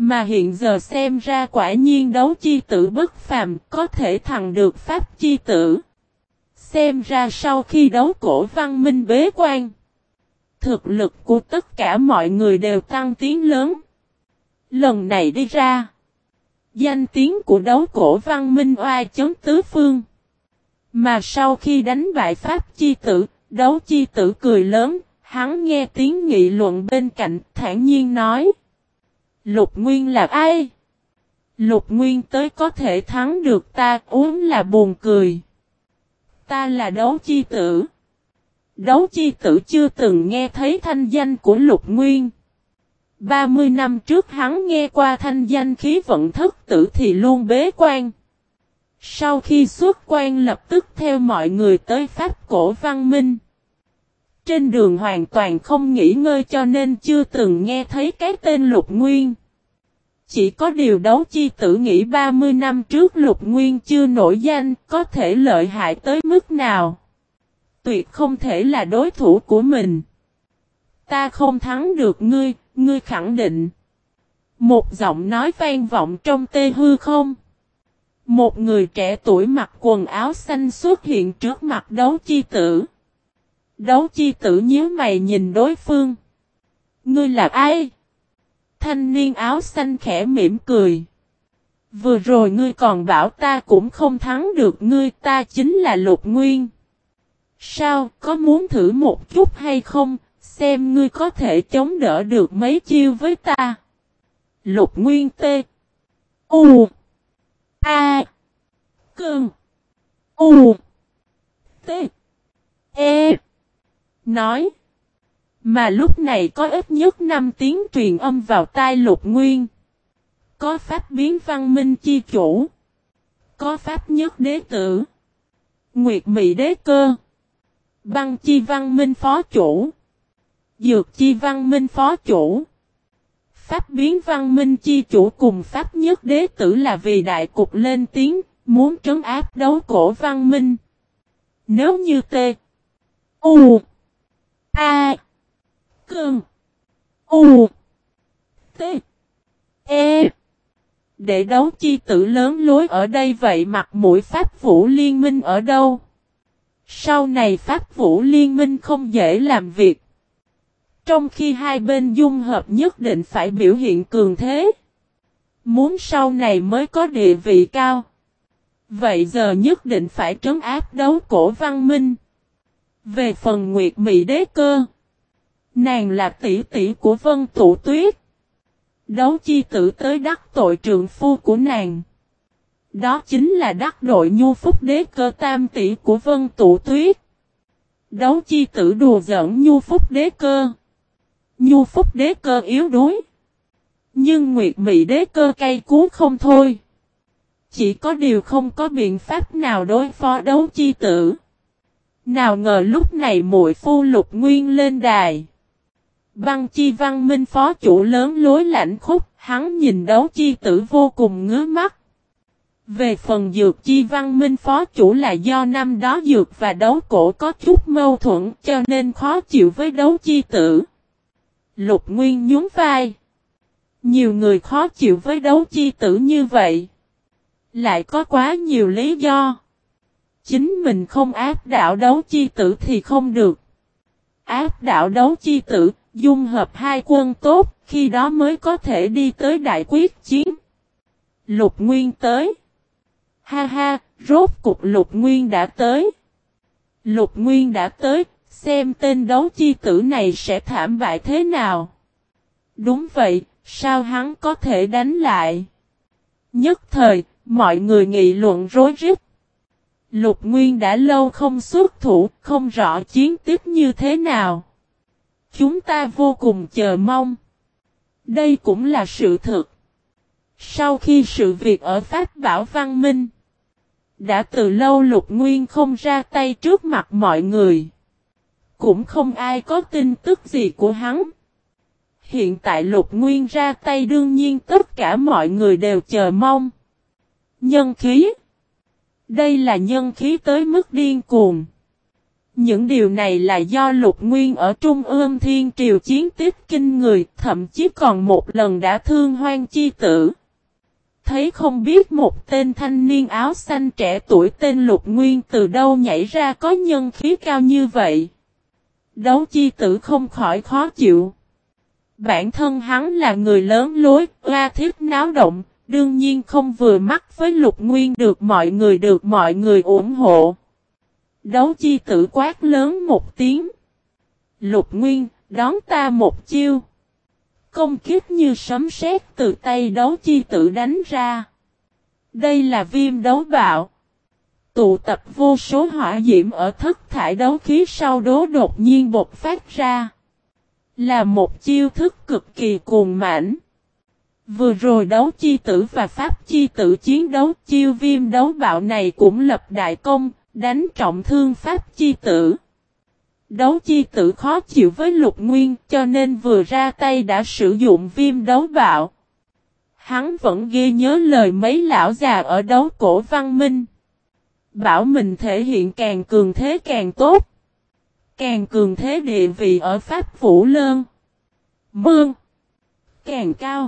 Mà hiện giờ xem ra quả nhiên đấu chi tử bất phàm, có thể thằng được pháp chi tử. Xem ra sau khi đấu cổ văn minh bế quan, thực lực của tất cả mọi người đều tăng tiến lớn. Lần này đi ra, danh tiếng của đấu cổ văn minh oai chấn tứ phương. Mà sau khi đánh bại pháp chi tử, đấu chi tử cười lớn, hắn nghe tiếng nghị luận bên cạnh, thản nhiên nói. Lục Nguyên là ai? Lục Nguyên tới có thể thắng được ta, uống là buồn cười. Ta là đấu chi tử. Đấu chi tử chưa từng nghe thấy thanh danh của Lục Nguyên. 30 năm trước hắn nghe qua thanh danh khí vận thất tử thì luôn bế quan. Sau khi xuất quan lập tức theo mọi người tới Pháp cổ văn minh. Trên đường hoàn toàn không nghỉ ngơi cho nên chưa từng nghe thấy cái tên Lục Nguyên. Chỉ có điều đấu chi tử nghĩ 30 năm trước Lục Nguyên chưa nổi danh, có thể lợi hại tới mức nào. Tuyệt không thể là đối thủ của mình. Ta không thắng được ngươi, ngươi khẳng định. Một giọng nói vang vọng trong tê hư không. Một người trẻ tuổi mặc quần áo xanh xuất hiện trước mặt đấu chi tử. Đấu chi tử nhíu mày nhìn đối phương. Ngươi là ai? Thanh niên áo xanh khẽ mỉm cười. Vừa rồi ngươi còn bảo ta cũng không thắng được ngươi, ta chính là Lục Nguyên. Sao, có muốn thử một chút hay không, xem ngươi có thể chống đỡ được mấy chiêu với ta. Lục Nguyên tê. U. A. Cơn. U. T. E. Nói. Mà lúc này có ít nhất 5 tiếng truyền âm vào tai Lục Nguyên. Có pháp biến văn minh chi chủ. Có pháp nhất đế tử. Nguyệt Mị đế cơ. Băng chi văn minh phó chủ. Dược chi văn minh phó chủ. Pháp biến văn minh chi chủ cùng pháp nhất đế tử là vì đại cục lên tiếng, muốn trấn áp đấu cổ văn minh. Nếu như T. U. A. Cơn. U. T. E. Để đấu chi tử lớn lối ở đây vậy mặt mũi Pháp Vũ Liên minh ở đâu? Sau này Pháp Vũ Liên minh không dễ làm việc. Trong khi hai bên dung hợp nhất định phải biểu hiện cường thế. Muốn sau này mới có địa vị cao. Vậy giờ nhất định phải trấn áp đấu cổ văn minh. Về phần Nguyệt Mị đế cơ. Nàng là tỷ tỷ của Vân Tụ Tuyết. Đấu chi tử tới đắc tội trượng phu của nàng. Đó chính là đắc đội Nhu Phúc đế cơ tam tỷ của Vân Tụ Tuyết. Đấu chi tử đùa giỡn Nhu Phúc đế cơ. Nhu Phúc đế cơ yếu đuối. Nhưng Nguyệt Mị đế cơ cay cú không thôi. Chỉ có điều không có biện pháp nào đối phó đấu chi tử. Nào ngờ lúc này muội phu Lục Nguyên lên đài. Băng chi văn minh phó chủ lớn lối lãnh khúc, hắn nhìn đấu chi tử vô cùng ngứa mắt. Về phần dược chi văn minh phó chủ là do năm đó dược và đấu cổ có chút mâu thuẫn cho nên khó chịu với đấu chi tử. Lục Nguyên nhún vai. Nhiều người khó chịu với đấu chi tử như vậy. Lại có quá nhiều lý do. Chính mình không áp đảo đấu chi tử thì không được. Áp đảo đấu chi tử, dung hợp hai quân tốt, khi đó mới có thể đi tới đại quyết chiến. Lục Nguyên tới. Ha ha, rốt cục Lục Nguyên đã tới. Lục Nguyên đã tới, xem tên đấu chi tử này sẽ thảm bại thế nào. Đúng vậy, sao hắn có thể đánh lại? Nhất thời, mọi người nghị luận rối rít. Lục Nguyên đã lâu không xuất thủ, không rõ chiến tiếp như thế nào. Chúng ta vô cùng chờ mong. Đây cũng là sự thực. Sau khi sự việc ở Pháp Bảo Văn Minh, đã từ lâu Lục Nguyên không ra tay trước mặt mọi người. Cũng không ai có tin tức gì của hắn. Hiện tại Lục Nguyên ra tay đương nhiên tất cả mọi người đều chờ mong. Nhân khí. Đây là nhân khí tới mức điên cuồng. Những điều này là do Lục Nguyên ở Trung ương Thiên Triều chiến tích kinh người, thậm chí còn một lần đã thương Hoang Chi Tử. Thấy không biết một tên thanh niên áo xanh trẻ tuổi tên Lục Nguyên từ đâu nhảy ra có nhân khí cao như vậy. Đấu Chi Tử không khỏi khó chịu. Bản thân hắn là người lớn lối, oa thiết náo động, đương nhiên không vừa mắt với Lục Nguyên được mọi người ủng hộ. Đấu Chi Tử quát lớn một tiếng. Lục Nguyên, đón ta một chiêu. Công kích như sấm sét từ tay Đấu Chi Tử đánh ra. Đây là viêm đấu bạo. Tụ tập vô số hỏa diễm ở thất thải đấu khí sau đó đột nhiên bộc phát ra. Là một chiêu thức cực kỳ cuồng mãnh. Vừa rồi Đấu Chi Tử và Pháp Chi Tử chiến đấu, chiêu viêm đấu bạo này cũng lập đại công, đánh trọng thương Pháp Chi Tử. Đấu Chi Tử khó chịu với Lục Nguyên cho nên vừa ra tay đã sử dụng viêm đấu bạo. Hắn vẫn ghi nhớ lời mấy lão già ở Đấu Cổ Văn Minh. Bảo mình thể hiện càng cường thế càng tốt. Càng cường thế địa vị ở Pháp Vũ Lơn Mương càng cao.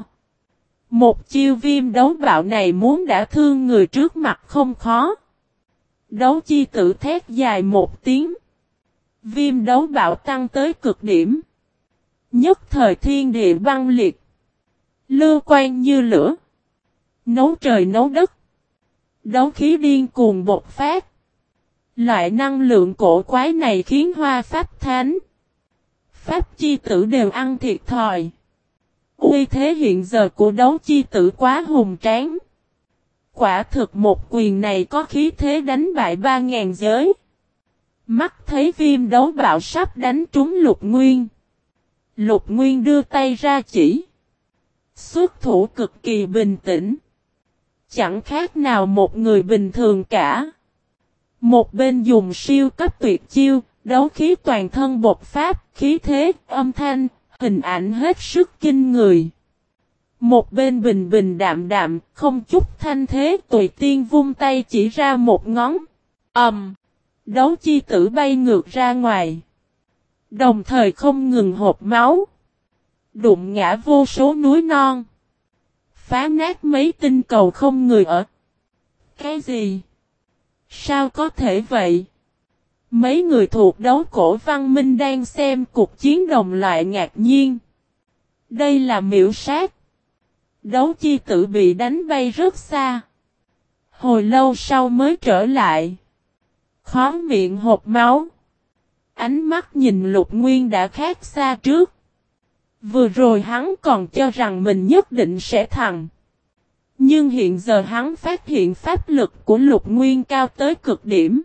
Một chiêu viêm đấu bạo này muốn đã thương người trước mặt không khó. Đấu Chi Tử thét dài một tiếng. Viêm đấu bạo tăng tới cực điểm. Nhất thời thiên địa băng liệt. Lưu quang như lửa. Nấu trời nấu đất. Đấu khí điên cuồng bộc phát. Loại năng lượng cổ quái này khiến Hoa Pháp Thánh, Pháp Chi Tử đều ăn thiệt thòi. Uy thế hiện giờ của Đấu Chi Tử quá hùng tráng. Quả thực một quyền này có khí thế đánh bại 3.000 giới. Mắt thấy viêm đấu bạo sắp đánh trúng Lục Nguyên. Lục Nguyên đưa tay ra chỉ. Xuất thủ cực kỳ bình tĩnh. Chẳng khác nào một người bình thường cả. Một bên dùng siêu cấp tuyệt chiêu, đấu khí toàn thân bộc phát, khí thế, âm thanh, hình ảnh hết sức kinh người. Một bên bình bình đạm đạm, không chút thanh thế, tùy tiên vung tay chỉ ra một ngón. Đấu Chi Tử bay ngược ra ngoài. Đồng thời không ngừng hộp máu. Đụng ngã vô số núi non. Phá nát mấy tinh cầu không người ở. Cái gì? Sao có thể vậy? Mấy người thuộc Đấu Cổ Văn Minh đang xem cuộc chiến đồng loại ngạc nhiên. Đây là miểu sát. Đấu Chi Tử bị đánh bay rất xa. Hồi lâu sau mới trở lại. Khó miệng hộc máu. Ánh mắt nhìn Lục Nguyên đã khác xa trước. Vừa rồi hắn còn cho rằng mình nhất định sẽ thắng. Nhưng hiện giờ hắn phát hiện pháp lực của Lục Nguyên cao tới cực điểm.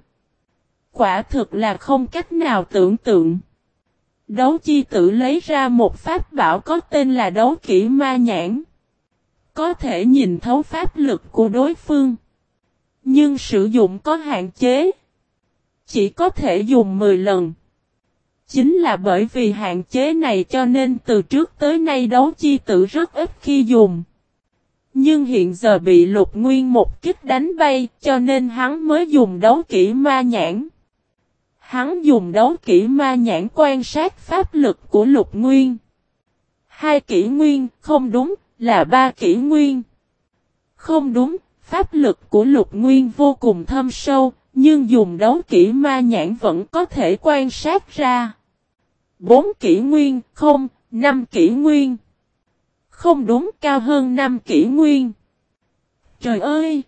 Quả thực là không cách nào tưởng tượng. Đấu Chi Tử lấy ra một pháp bảo có tên là Đấu Kỹ Ma Nhãn. Có thể nhìn thấu pháp lực của đối phương. Nhưng sử dụng có hạn chế. Chỉ có thể dùng 10 lần. Chính là bởi vì hạn chế này cho nên từ trước tới nay Đấu Chi Tử rất ít khi dùng. Nhưng hiện giờ bị Lục Nguyên một kích đánh bay cho nên hắn mới dùng Đấu Kỹ Ma Nhãn. Hắn dùng Đấu Kỹ Ma Nhãn quan sát pháp lực của Lục Nguyên. 2 kỷ nguyên, không đúng, là 3 kỷ nguyên. Không đúng, pháp lực của Lục Nguyên vô cùng thâm sâu, nhưng dùng Đấu Kỹ Ma Nhãn vẫn có thể quan sát ra. 4 kỷ nguyên, không, 5 kỷ nguyên. Không đúng, cao hơn 5 kỷ nguyên. Trời ơi!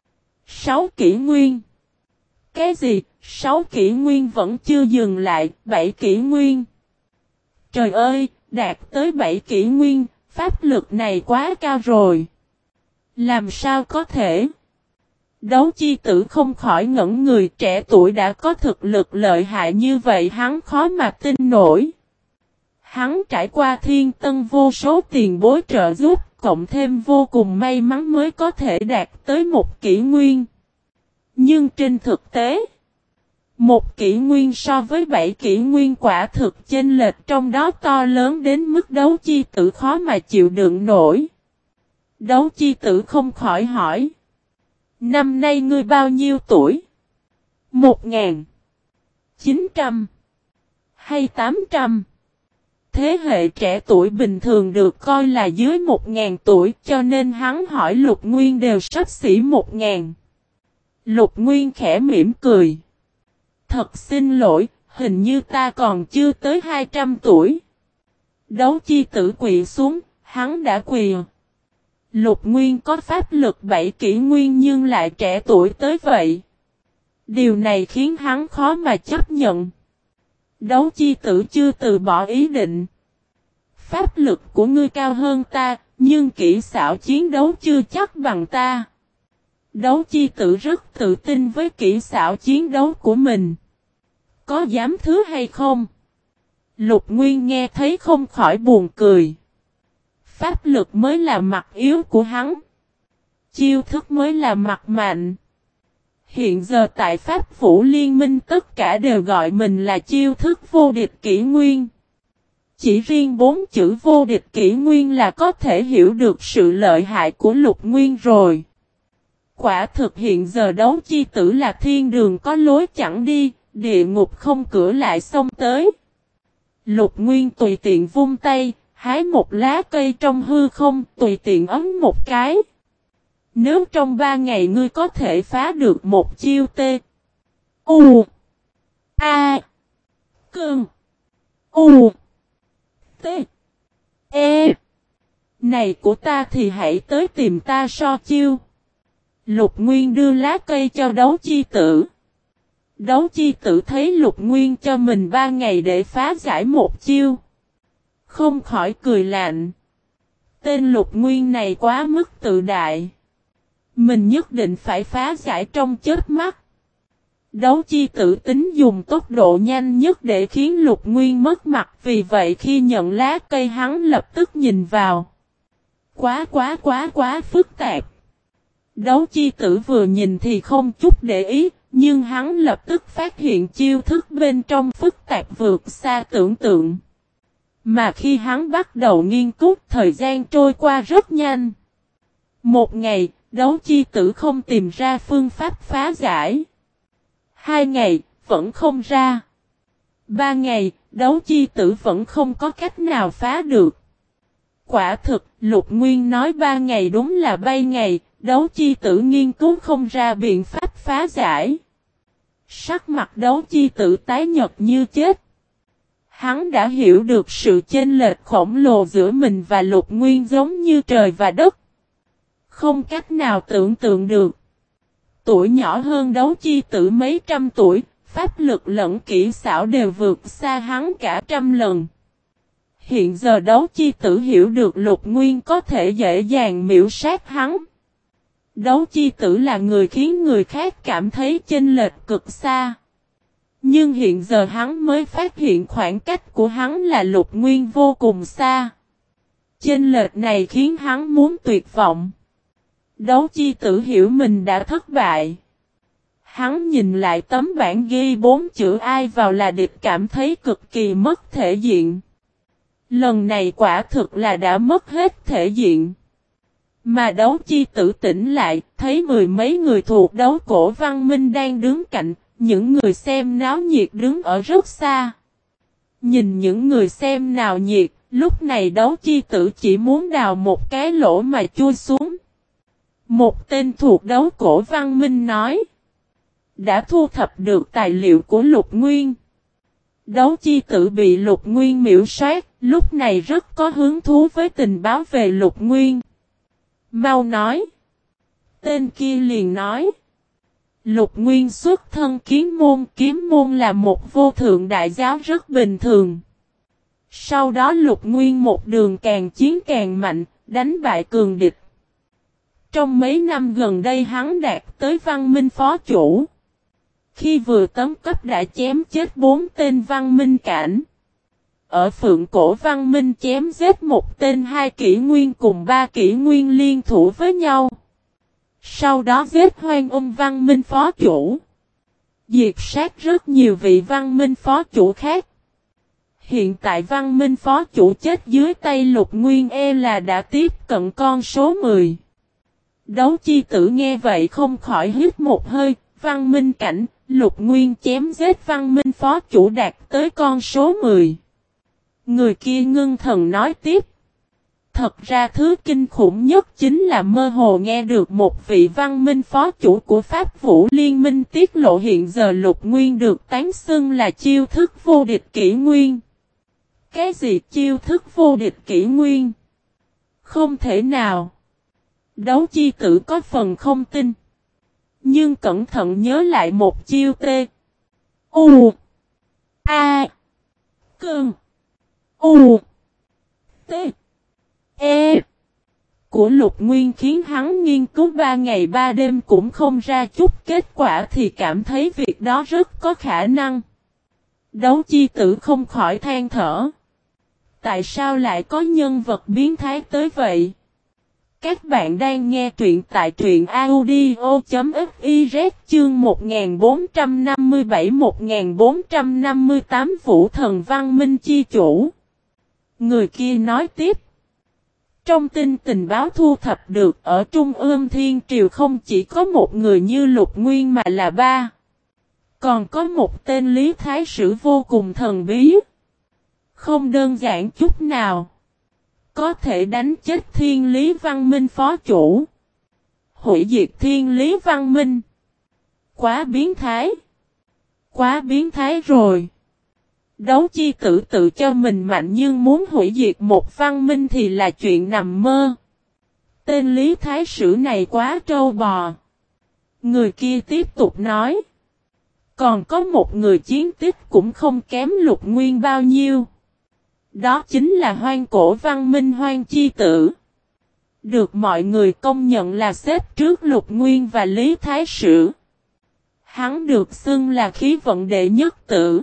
6 kỷ nguyên. Cái gì? 6 kỷ nguyên vẫn chưa dừng lại, 7 kỷ nguyên. Trời ơi, đạt tới 7 kỷ nguyên, pháp lực này quá cao rồi. Làm sao có thể? Đấu Chi Tử không khỏi ngẩn người, trẻ tuổi đã có thực lực lợi hại như vậy hắn khó mà tin nổi. Hắn trải qua thiên tân vô số tiền bối trợ giúp, cộng thêm vô cùng may mắn mới có thể đạt tới 1 kỷ nguyên. Nhưng trên thực tế, 1 kỷ nguyên so với 7 kỷ nguyên quả thực chênh lệch trong đó to lớn đến mức Đấu Chi Tử khó mà chịu đựng nổi. Đấu Chi Tử không khỏi hỏi. Năm nay ngươi bao nhiêu tuổi? 1000. 900 hay 800. Thế hệ trẻ tuổi bình thường được coi là dưới 1.000 tuổi cho nên hắn hỏi Lục Nguyên đều xấp xỉ 1.000. Lục Nguyên khẽ mỉm cười. Thật xin lỗi, hình như ta còn chưa tới 200 tuổi. Đấu chi tử quỳ xuống, hắn đã quỳ. Lục Nguyên có pháp lực 7 kỷ nguyên nhưng lại trẻ tuổi tới vậy. Điều này khiến hắn khó mà chấp nhận. Đấu chi tử chưa từ bỏ ý định. Pháp lực của ngươi cao hơn ta, nhưng kỹ xảo chiến đấu chưa chắc bằng ta. Đấu chi tử rất tự tin với kỹ xảo chiến đấu của mình. Có dám thứ hay không? Lục Nguyên nghe thấy không khỏi buồn cười. Pháp lực mới là mặt yếu của hắn. Chiêu thức mới là mặt mạnh. Hiện giờ tại Pháp Vũ Liên Minh tất cả đều gọi mình là chiêu thức vô địch kỷ nguyên. Chỉ riêng 4 chữ vô địch kỷ nguyên là có thể hiểu được sự lợi hại của Lục Nguyên rồi. Quả thực hiện giờ đấu chi tử là thiên đường có lối chẳng đi, địa ngục không cửa lại xông tới. Lục Nguyên tùy tiện vung tay, hái một lá cây trong hư không, tùy tiện ấn một cái. Nếu trong 3 ngày ngươi có thể phá được một chiêu tê. U. A. Cơn. U. T. E. Này của ta thì hãy tới tìm ta so chiêu. Lục Nguyên đưa lá cây cho đấu chi tử. Đấu chi tử thấy Lục Nguyên cho mình 3 ngày để phá giải một chiêu. Không khỏi cười lạnh. Tên Lục Nguyên này quá mức tự đại. Mình nhất định phải phá giải trong chớp mắt. Đấu chi tử tính dùng tốc độ nhanh nhất để khiến Lục Nguyên mất mặt. Vì vậy khi nhận lá cây hắn lập tức nhìn vào. Quá phức tạp. Đấu chi tử vừa nhìn thì không chút để ý. Nhưng hắn lập tức phát hiện chiêu thức bên trong phức tạp vượt xa tưởng tượng. Mà khi hắn bắt đầu nghiên cứu thời gian trôi qua rất nhanh. 1 ngày, đấu chi tử không tìm ra phương pháp phá giải. 2 ngày, vẫn không ra. 3 ngày, đấu chi tử vẫn không có cách nào phá được. Quả thực, Lục Nguyên nói 3 ngày đúng là bay ngày, đấu chi tử nghiên cứu không ra biện pháp phá giải. Sắc mặt đấu chi tử tái nhợt như chết. Hắn đã hiểu được sự chênh lệch khổng lồ giữa mình và Lục Nguyên giống như trời và đất. Không cách nào tưởng tượng được. Tuổi nhỏ hơn đấu chi tử mấy trăm tuổi, pháp lực lẫn kỹ xảo đều vượt xa hắn cả 100 lần. Hiện giờ đấu chi tử hiểu được Lục Nguyên có thể dễ dàng miễu sát hắn. Đấu chi tử là người khiến người khác cảm thấy chênh lệch cực xa. Nhưng hiện giờ hắn mới phát hiện khoảng cách của hắn là Lục Nguyên vô cùng xa. Chênh lệch này khiến hắn muốn tuyệt vọng. Đấu chi tử hiểu mình đã thất bại. Hắn nhìn lại tấm bảng ghi 4 chữ ai vào là địch cảm thấy cực kỳ mất thể diện. Lần này quả thực là đã mất hết thể diện. Mà đấu chi tử tỉnh lại, thấy 10 mấy người thuộc đấu cổ văn minh đang đứng cạnh, những người xem náo nhiệt đứng ở rất xa. Nhìn những người xem náo nhiệt, lúc này đấu chi tử chỉ muốn đào một cái lỗ mà chui xuống. Một tên thuộc đấu cổ văn minh nói. Đã thu thập được tài liệu của Lục Nguyên. Đấu chi tử bị Lục Nguyên miễu sát, lúc này rất có hứng thú với tình báo về Lục Nguyên. Mau nói. Tên kia liền nói. Lục Nguyên xuất thân kiếm môn là một vô thượng đại giáo rất bình thường. Sau đó Lục Nguyên một đường càng chiến càng mạnh, đánh bại cường địch. Trong mấy năm gần đây hắn đạt tới văn minh phó chủ. Khi vừa tấm cấp đã chém chết 4 tên văn minh cảnh. Ở Phượng Cổ văn minh chém giết một tên 2 kỷ nguyên cùng 3 kỷ nguyên liên thủ với nhau. Sau đó giết Hoang văn minh phó chủ. Diệt sát rất nhiều vị văn minh phó chủ khác. Hiện tại văn minh phó chủ chết dưới tay Lục Nguyên là đã tiếp cận con số 10. Đấu chi tử nghe vậy không khỏi hít một hơi, văn minh cảnh, Lục Nguyên chém giết Văn Minh phó chủ đạt tới con số 10. Người kia ngưng thần nói tiếp. Thật ra thứ kinh khủng nhất chính là mơ hồ nghe được một vị Văn Minh phó chủ của Pháp Vũ Liên Minh tiết lộ hiện giờ Lục Nguyên được tán xưng là chiêu thức vô địch kỷ nguyên. Cái gì chiêu thức vô địch kỷ nguyên? Không thể nào. Đấu chi tử có phần không tin. Nhưng cẩn thận nhớ lại một chiêu T. U. A. Cơn. U. T. E. Của Lục Nguyên khiến hắn nghiên cứu 3 ngày 3 đêm cũng không ra chút kết quả thì cảm thấy việc đó rất có khả năng. Đấu chi tử không khỏi than thở. Tại sao lại có nhân vật biến thái tới vậy? Các bạn đang nghe truyện tại truyện audio.fiz chương 1457-1458 Vũ Thần Văn Minh chi chủ. Người kia nói tiếp. Trong tin tình báo thu thập được ở Trung ương Thiên Triều không chỉ có một người như Lục Nguyên mà là 3. Còn có một tên Lý Thái Sử vô cùng thần bí. Không đơn giản chút nào. Có thể đánh chết Thiên Lý Văn Minh phó chủ. Hủy diệt Thiên Lý Văn Minh. Quá biến thái. Quá biến thái rồi. Đấu chi tử tự cho mình mạnh nhưng muốn hủy diệt một văn minh thì là chuyện nằm mơ. Tên Lý Thái Sử này quá trâu bò. Người kia tiếp tục nói. Còn có một người chiến tích cũng không kém Lục Nguyên bao nhiêu. Đó chính là Hoang Cổ Văn Minh Hoang Chi Tử. Được mọi người công nhận là xếp trước Lục Nguyên và Lý Thái Sử. Hắn được xưng là khí vận đệ nhất tử.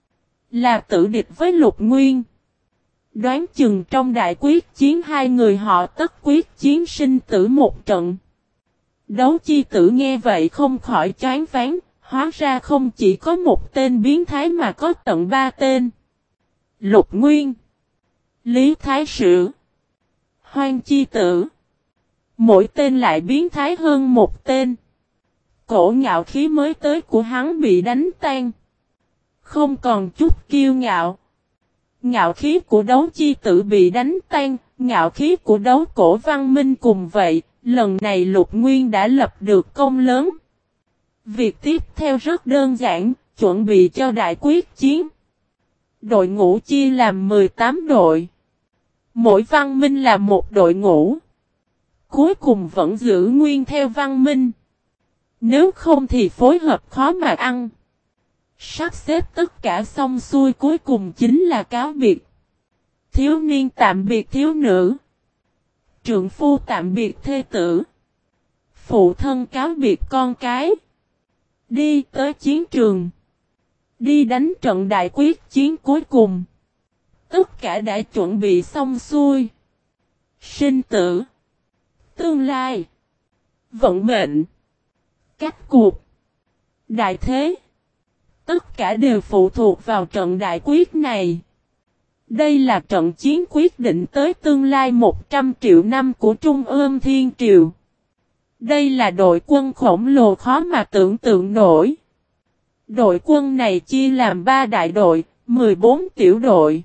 Là tử địch với Lục Nguyên. Đoán chừng trong đại quyết chiến hai người họ tất quyết chiến sinh tử một trận. Đấu chi tử nghe vậy không khỏi choáng váng. Hóa ra không chỉ có một tên biến thái mà có tận 3 tên. Lục Nguyên, Lý Thái Sử, Hoang Chi Tử. Mỗi tên lại biến thái hơn một tên. Cổ ngạo khí mới tới của hắn bị đánh tan. Không còn chút kiêu ngạo. Ngạo khí của đấu chi tử bị đánh tan. Ngạo khí của đấu cổ văn minh cùng vậy. Lần này Lục Nguyên đã lập được công lớn. Việc tiếp theo rất đơn giản. Chuẩn bị cho đại quyết chiến. Đội ngũ chia làm 18 đội. Mỗi văn minh là một đội ngũ. Cuối cùng vẫn giữ nguyên theo văn minh. Nếu không thì phối hợp khó mà ăn. Sắp xếp tất cả xong xuôi cuối cùng chính là cáo biệt. Thiếu niên tạm biệt thiếu nữ. Trượng phu tạm biệt thê tử. Phụ thân cáo biệt con cái. Đi tới chiến trường. Đi đánh trận đại quyết chiến cuối cùng. Tất cả đã chuẩn bị xong xuôi. Sinh tử. Tương lai. Vận mệnh. Cách cuộc. Đại thế. Tất cả đều phụ thuộc vào trận đại quyết này. Đây là trận chiến quyết định tới tương lai 100 triệu năm của Trung ương Thiên Triều. Đây là đội quân khổng lồ khó mà tưởng tượng nổi. Đội quân này chia làm 3 đại đội, 14 tiểu đội.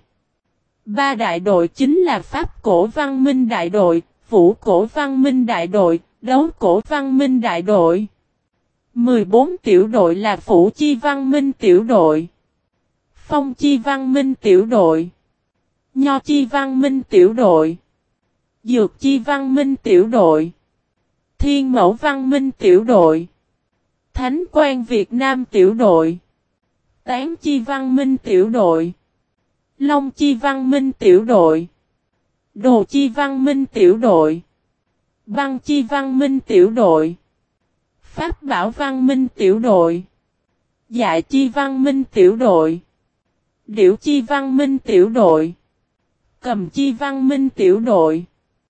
3 đại đội chính là Pháp Cổ Văn Minh đại đội, Vũ Cổ Văn Minh đại đội, Đấu Cổ Văn Minh đại đội. 14 tiểu đội là Phủ Chi Văn Minh tiểu đội, Phong Chi Văn Minh tiểu đội, Nho Chi Văn Minh tiểu đội, Dược Chi Văn Minh tiểu đội, Thiên Mẫu Văn Minh tiểu đội, Thánh Quan Việt Nam tiểu đội, Tán Chi Văn Minh tiểu đội, Long Chi Văn Minh tiểu đội, Đồ Chi Văn Minh tiểu đội, Băng Chi Văn Minh tiểu đội, Pháp Bảo Văn Minh tiểu đội, Dạ Chi Văn Minh tiểu đội, Điểu Chi Văn Minh tiểu đội, Cầm Chi Văn Minh tiểu đội.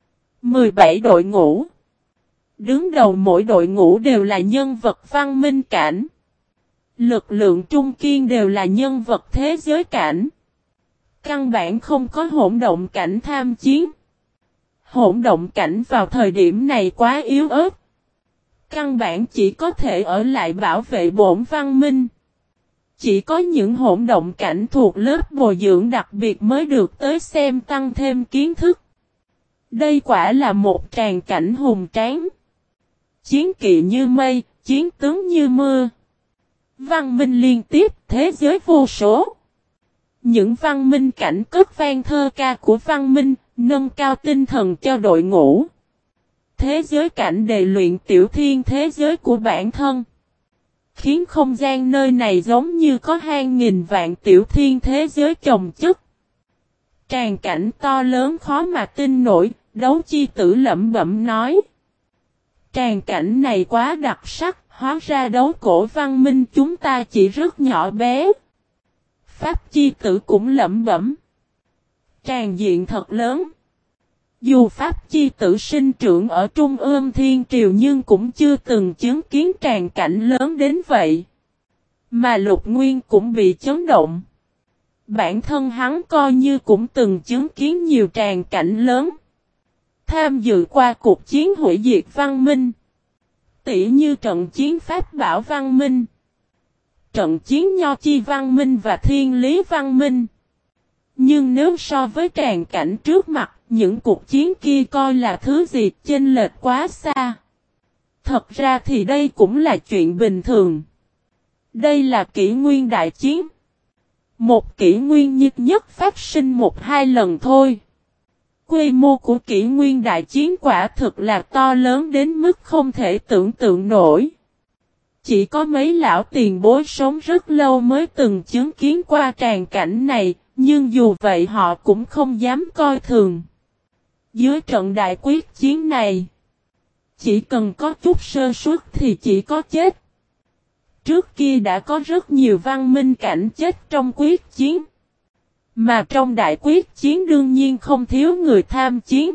17 đội ngũ. Đứng đầu mỗi đội ngũ đều là nhân vật văn minh cảnh. Lực lượng trung kiên đều là nhân vật thế giới cảnh. Căn bản không có hỗn động cảnh tham chiến. Hỗn động cảnh vào thời điểm này quá yếu ớt. Căn bản chỉ có thể ở lại bảo vệ bổn văn minh. Chỉ có những hỗn động cảnh thuộc lớp bồi dưỡng đặc biệt mới được tới xem tăng thêm kiến thức. Đây quả là một tràng cảnh hùng tráng. Chiến kỵ như mây, chiến tướng như mưa. Văn minh liên tiếp, thế giới vô số. Những văn minh cảnh cất vang thơ ca của văn minh, nâng cao tinh thần cho đội ngũ. Thế giới cảnh đề luyện tiểu thiên thế giới của bản thân. Khiến không gian nơi này giống như có hàng nghìn vạn tiểu thiên thế giới chồng chất. Tràng cảnh to lớn khó mà tin nổi, Đấu Chi Tử lẩm bẩm nói. Tràng cảnh này quá đặc sắc, hóa ra đấu cổ văn minh chúng ta chỉ rất nhỏ bé. Pháp Chi Tử cũng lẩm bẩm. Tràng diện thật lớn. Dù Pháp Chi Tử sinh trưởng ở Trung ương Thiên Triều nhưng cũng chưa từng chứng kiến tràng cảnh lớn đến vậy. Mà Lục Nguyên cũng bị chấn động. Bản thân hắn coi như cũng từng chứng kiến nhiều tràng cảnh lớn. Tham dự qua cuộc chiến hủy diệt văn minh. Tỉ như trận chiến Pháp Bảo văn minh. Trận chiến Nho Chi văn minh và Thiên Lý văn minh. Nhưng nếu so với tràng cảnh trước mặt, những cuộc chiến kia coi là thứ gì chênh lệch quá xa. Thật ra thì đây cũng là chuyện bình thường. Đây là kỷ nguyên đại chiến. Một kỷ nguyên nhất phát sinh 1-2 lần thôi. Quy mô của kỷ nguyên đại chiến quả thực là to lớn đến mức không thể tưởng tượng nổi. Chỉ có mấy lão tiền bối sống rất lâu mới từng chứng kiến qua tràng cảnh này, nhưng dù vậy họ cũng không dám coi thường. Dưới trận đại quyết chiến này, chỉ cần có chút sơ suất thì chỉ có chết. Trước kia đã có rất nhiều văn minh cảnh chết trong quyết chiến. Mà trong đại quyết chiến đương nhiên không thiếu người tham chiến.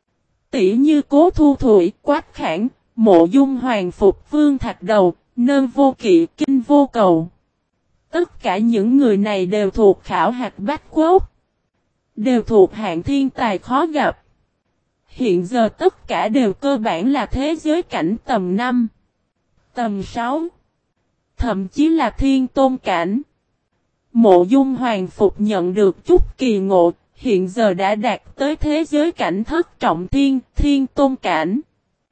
Tỷ như Cố Thu Thủy, Quách Khảng, Mộ Dung Hoàng Phục, Vương Thạch Đầu, Nơn Vô Kỵ, Kinh Vô Cầu. Tất cả những người này đều thuộc khảo hạch bách quốc. Đều thuộc hạng thiên tài khó gặp. Hiện giờ tất cả đều cơ bản là thế giới cảnh tầm 5, tầm 6, thậm chí là thiên tôn cảnh. Mộ Dung Hoàng Phục nhận được chút kỳ ngộ, hiện giờ đã đạt tới thế giới cảnh thất trọng thiên tôn cảnh.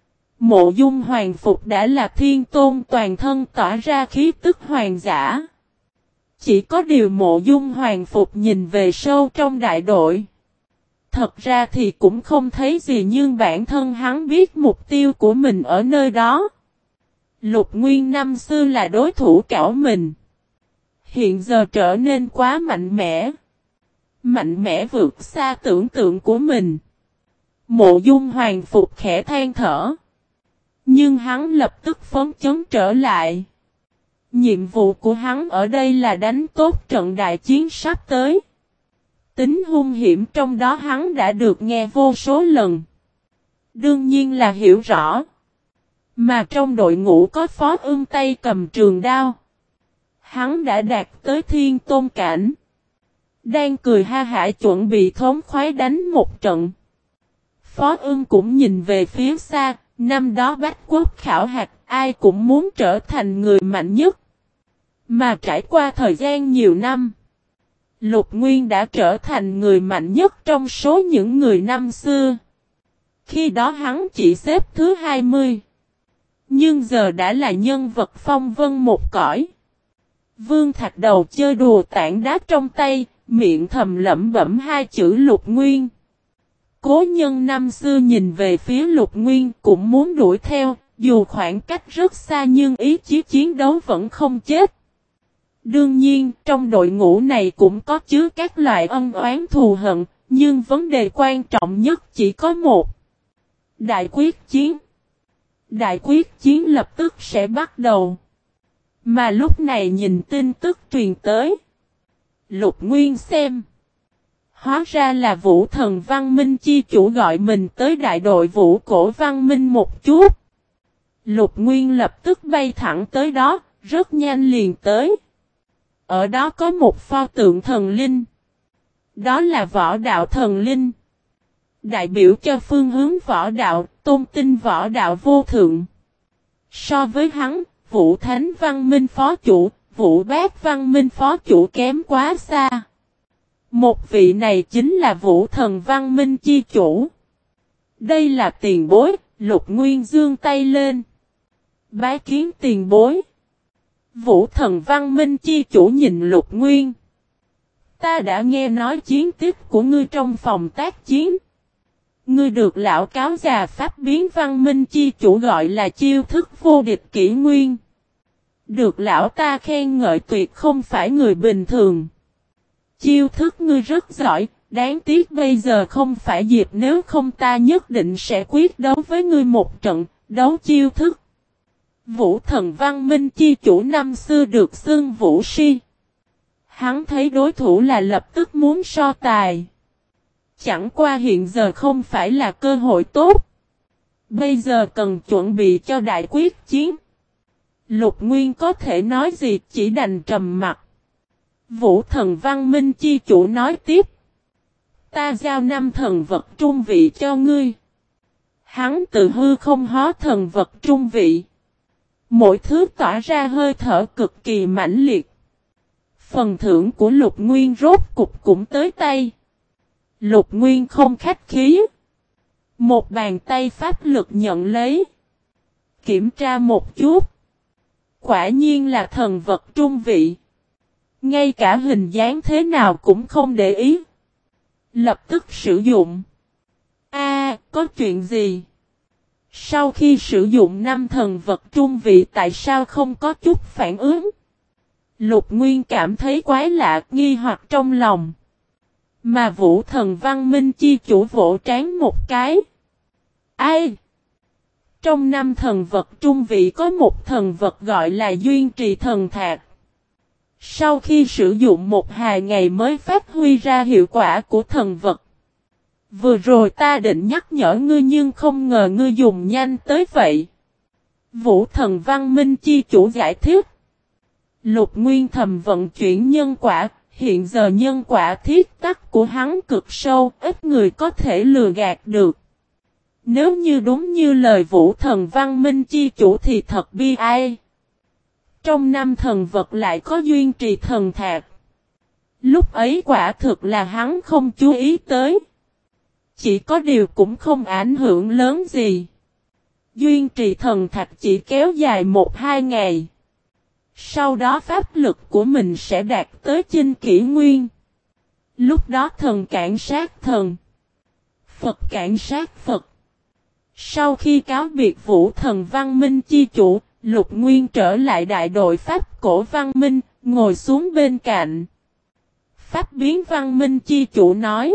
Mộ Dung Hoàng Phục đã là thiên tôn toàn thân tỏa ra khí tức hoàng giả. Chỉ có điều Mộ Dung Hoàng Phục nhìn về sâu trong đại đội. Thật ra thì cũng không thấy gì nhưng bản thân hắn biết mục tiêu của mình ở nơi đó. Lục Nguyên năm xưa là đối thủ cảo mình. Hiện giờ trở nên quá mạnh mẽ. Mạnh mẽ vượt xa tưởng tượng của mình. Mộ Dung Hoàng Phục khẽ than thở. Nhưng hắn lập tức phấn chấn trở lại. Nhiệm vụ của hắn ở đây là đánh tốt trận đại chiến sắp tới. Tính hung hiểm trong đó hắn đã được nghe vô số lần. Đương nhiên là hiểu rõ. Mà trong đội ngũ có Phó Ưng tay cầm trường đao. Hắn đã đạt tới thiên tôn cảnh. Đang cười ha hả chuẩn bị thống khoái đánh một trận. Phó Ưng cũng nhìn về phía xa. Năm đó Bách Quốc khảo hạch ai cũng muốn trở thành người mạnh nhất. Mà trải qua thời gian nhiều năm. Lục Nguyên đã trở thành người mạnh nhất trong số những người năm xưa. Khi đó hắn chỉ xếp thứ 20. Nhưng giờ đã là nhân vật phong vân một cõi. Vương Thạch Đầu chơi đùa tảng đá trong tay, miệng thầm lẩm bẩm hai chữ Lục Nguyên. Cố Nhân năm xưa nhìn về phía Lục Nguyên cũng muốn đuổi theo, dù khoảng cách rất xa nhưng ý chí chiến đấu vẫn không chết. Đương nhiên, trong đội ngũ này cũng có chứa các loại ân oán thù hận, nhưng vấn đề quan trọng nhất chỉ có một. Đại quyết chiến. Đại quyết chiến lập tức sẽ bắt đầu. Mà lúc này nhìn tin tức truyền tới. Lục Nguyên xem. Hóa ra là Vũ Thần Văn Minh chi chủ gọi mình tới đại đội Vũ Cổ Văn Minh một chút. Lục Nguyên lập tức bay thẳng tới đó, rất nhanh liền tới. Ở đó có một pho tượng thần linh. Đó là võ đạo thần linh. Đại biểu cho phương hướng võ đạo, tôn tinh võ đạo vô thượng. So với hắn, Vũ Thánh Văn Minh phó chủ, Vũ Bác Văn Minh phó chủ kém quá xa. Một vị này chính là Vũ Thần Văn Minh chi chủ. Đây là tiền bối, Lục Nguyên giương tay lên. Bái kiến tiền bối. Vũ Thần Văn Minh chi chủ nhìn Lục Nguyên. Ta đã nghe nói chiến tích của ngươi trong phòng tác chiến. Ngươi được lão cáo già pháp biến Văn Minh chi chủ gọi là chiêu thức vô địch kỷ nguyên. Được lão ta khen ngợi tuyệt không phải người bình thường. Chiêu thức ngươi rất giỏi, đáng tiếc bây giờ không phải dịp, nếu không ta nhất định sẽ quyết đấu với ngươi một trận, đấu chiêu thức. Vũ Thần Văn Minh chi chủ năm xưa được xưng Vũ Si. Hắn thấy đối thủ là lập tức muốn so tài. Chẳng qua hiện giờ không phải là cơ hội tốt. Bây giờ cần chuẩn bị cho đại quyết chiến. Lục Nguyên có thể nói gì, chỉ đành trầm mặt. Vũ Thần Văn Minh chi chủ nói tiếp. Ta giao 5 thần vật trung vị cho ngươi. Hắn tự hư không hóa thần vật trung vị. Mỗi thứ tỏa ra hơi thở cực kỳ mãnh liệt. Phần thưởng của Lục Nguyên rốt cục cũng tới tay. Lục Nguyên không khách khí. Một bàn tay pháp lực nhận lấy. Kiểm tra một chút. Quả nhiên là thần vật trung vị. Ngay cả hình dáng thế nào cũng không để ý. Lập tức sử dụng. Có chuyện gì? Sau khi sử dụng 5 thần vật trung vị tại sao không có chút phản ứng? Lục Nguyên cảm thấy quái lạ, nghi hoặc trong lòng. Mà Vũ Thần Văn Minh chi chủ vỗ trán một cái. Trong 5 thần vật trung vị có một thần vật gọi là Duyên Trì Thần Thạc. Sau khi sử dụng 1-2 ngày mới phát huy ra hiệu quả của thần vật. Vừa rồi ta định nhắc nhở ngươi nhưng không ngờ ngươi dùng nhanh tới vậy. Vũ Thần Văn Minh chi chủ giải thích. Lục Nguyên thầm vận chuyển nhân quả, hiện giờ nhân quả thiết tắc của hắn cực sâu, ít người có thể lừa gạt được. Nếu như đúng như lời Vũ Thần Văn Minh chi chủ thì thật bi ai. Trong 5 thần vật lại có Duyên Trì Thần Thạc. Lúc ấy quả thực là hắn không chú ý tới. Chỉ có điều cũng không ảnh hưởng lớn gì. Duyên Trì Thần Thạc chỉ kéo dài 1-2 ngày. Sau đó pháp lực của mình sẽ đạt tới chinh kỷ nguyên. Lúc đó thần cản sát thần. Phật cản sát Phật. Sau khi cáo biệt Vũ Thần Văn Minh chi chủ, Lục Nguyên trở lại đại đội Pháp cổ Văn Minh, ngồi xuống bên cạnh. Pháp biến Văn Minh chi chủ nói.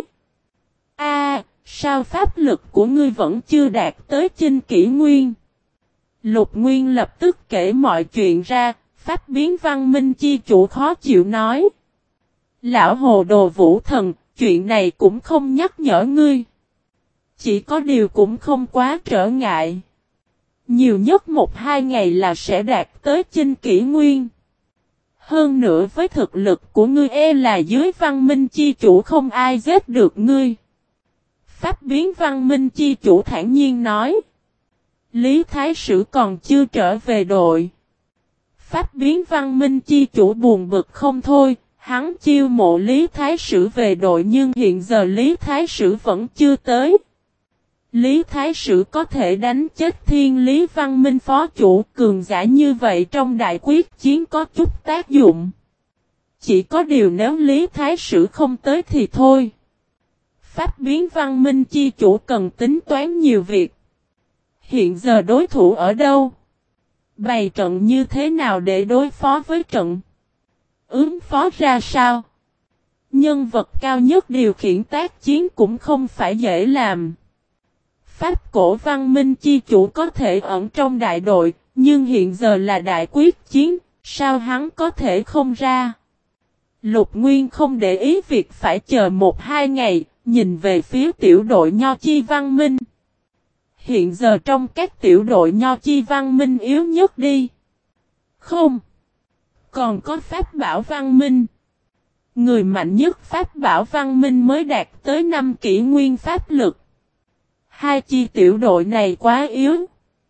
Sao pháp lực của ngươi vẫn chưa đạt tới chinh kỷ nguyên? Lục Nguyên lập tức kể mọi chuyện ra, Pháp biến Văn Minh chi chủ khó chịu nói. Lão hồ đồ Vũ Thần, chuyện này cũng không nhắc nhở ngươi. Chỉ có điều cũng không quá trở ngại. Nhiều nhất 1-2 ngày là sẽ đạt tới chinh kỷ nguyên. Hơn nữa với thực lực của ngươi là dưới Văn Minh chi chủ không ai giết được ngươi. Pháp biến Văn Minh chi chủ thản nhiên nói. Lý Thái Sử còn chưa trở về đội. Pháp biến Văn Minh chi chủ buồn bực không thôi, hắn chiêu mộ Lý Thái Sử về đội nhưng hiện giờ Lý Thái Sử vẫn chưa tới. Lý Thái Sử có thể đánh chết Thiên Lý Văn Minh phó chủ, cường giả như vậy trong đại quyết chiến có chút tác dụng. Chỉ có điều nếu Lý Thái Sử không tới thì thôi. Pháp biến Văn Minh chi chủ cần tính toán nhiều việc. Hiện giờ đối thủ ở đâu? Bày trận như thế nào để đối phó với trận? Ứng phó ra sao? Nhân vật cao nhất điều khiển tác chiến cũng không phải dễ làm. Pháp cổ Văn Minh chi chủ có thể ẩn trong đại đội, nhưng hiện giờ là đại quyết chiến, sao hắn có thể không ra? Lục Nguyên không để ý việc phải chờ 1-2 ngày, nhìn về phía tiểu đội Nho Chi Văn Minh. Hiện giờ trong các tiểu đội Nho Chi Văn Minh yếu nhất đi. Không. Còn có Pháp Bảo Văn Minh. Người mạnh nhất Pháp Bảo Văn Minh mới đạt tới 5 kỷ nguyên pháp lực. Hai chi tiểu đội này quá yếu.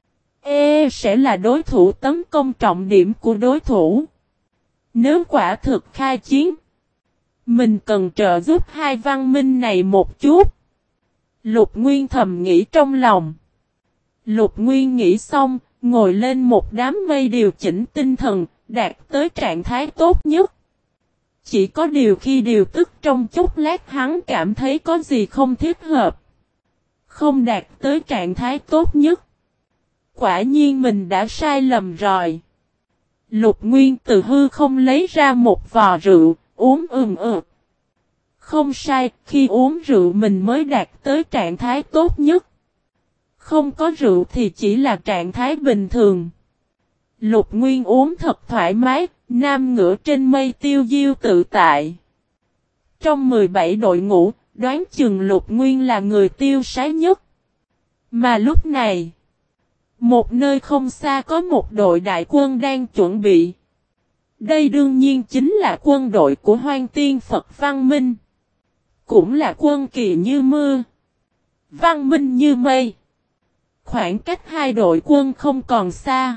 sẽ là đối thủ tấn công trọng điểm của đối thủ. Nếu quả thực khai chiến, mình cần trợ giúp hai văn minh này một chút. Lục Nguyên thầm nghĩ trong lòng. Lục Nguyên nghĩ xong, ngồi lên một đám mây điều chỉnh tinh thần, đạt tới trạng thái tốt nhất. Chỉ có điều khi điều tức trong chốc lát hắn cảm thấy có gì không thích hợp. Không đạt tới trạng thái tốt nhất. Quả nhiên mình đã sai lầm rồi. Lục Nguyên từ hư không lấy ra một vò rượu, uống Không sai, khi uống rượu mình mới đạt tới trạng thái tốt nhất. Không có rượu thì chỉ là trạng thái bình thường. Lục Nguyên uống thật thoải mái, nam ngửa trên mây tiêu diêu tự tại. Trong 17 đội ngũ, đoán chừng Lục Nguyên là người tiêu sái nhất. Mà lúc này, một nơi không xa có một đội đại quân đang chuẩn bị. Đây đương nhiên chính là quân đội của Hoang Tiên Phật Văn Minh. Cũng là quân kỳ như mưa, văn minh như mây. Khoảng cách hai đội quân không còn xa.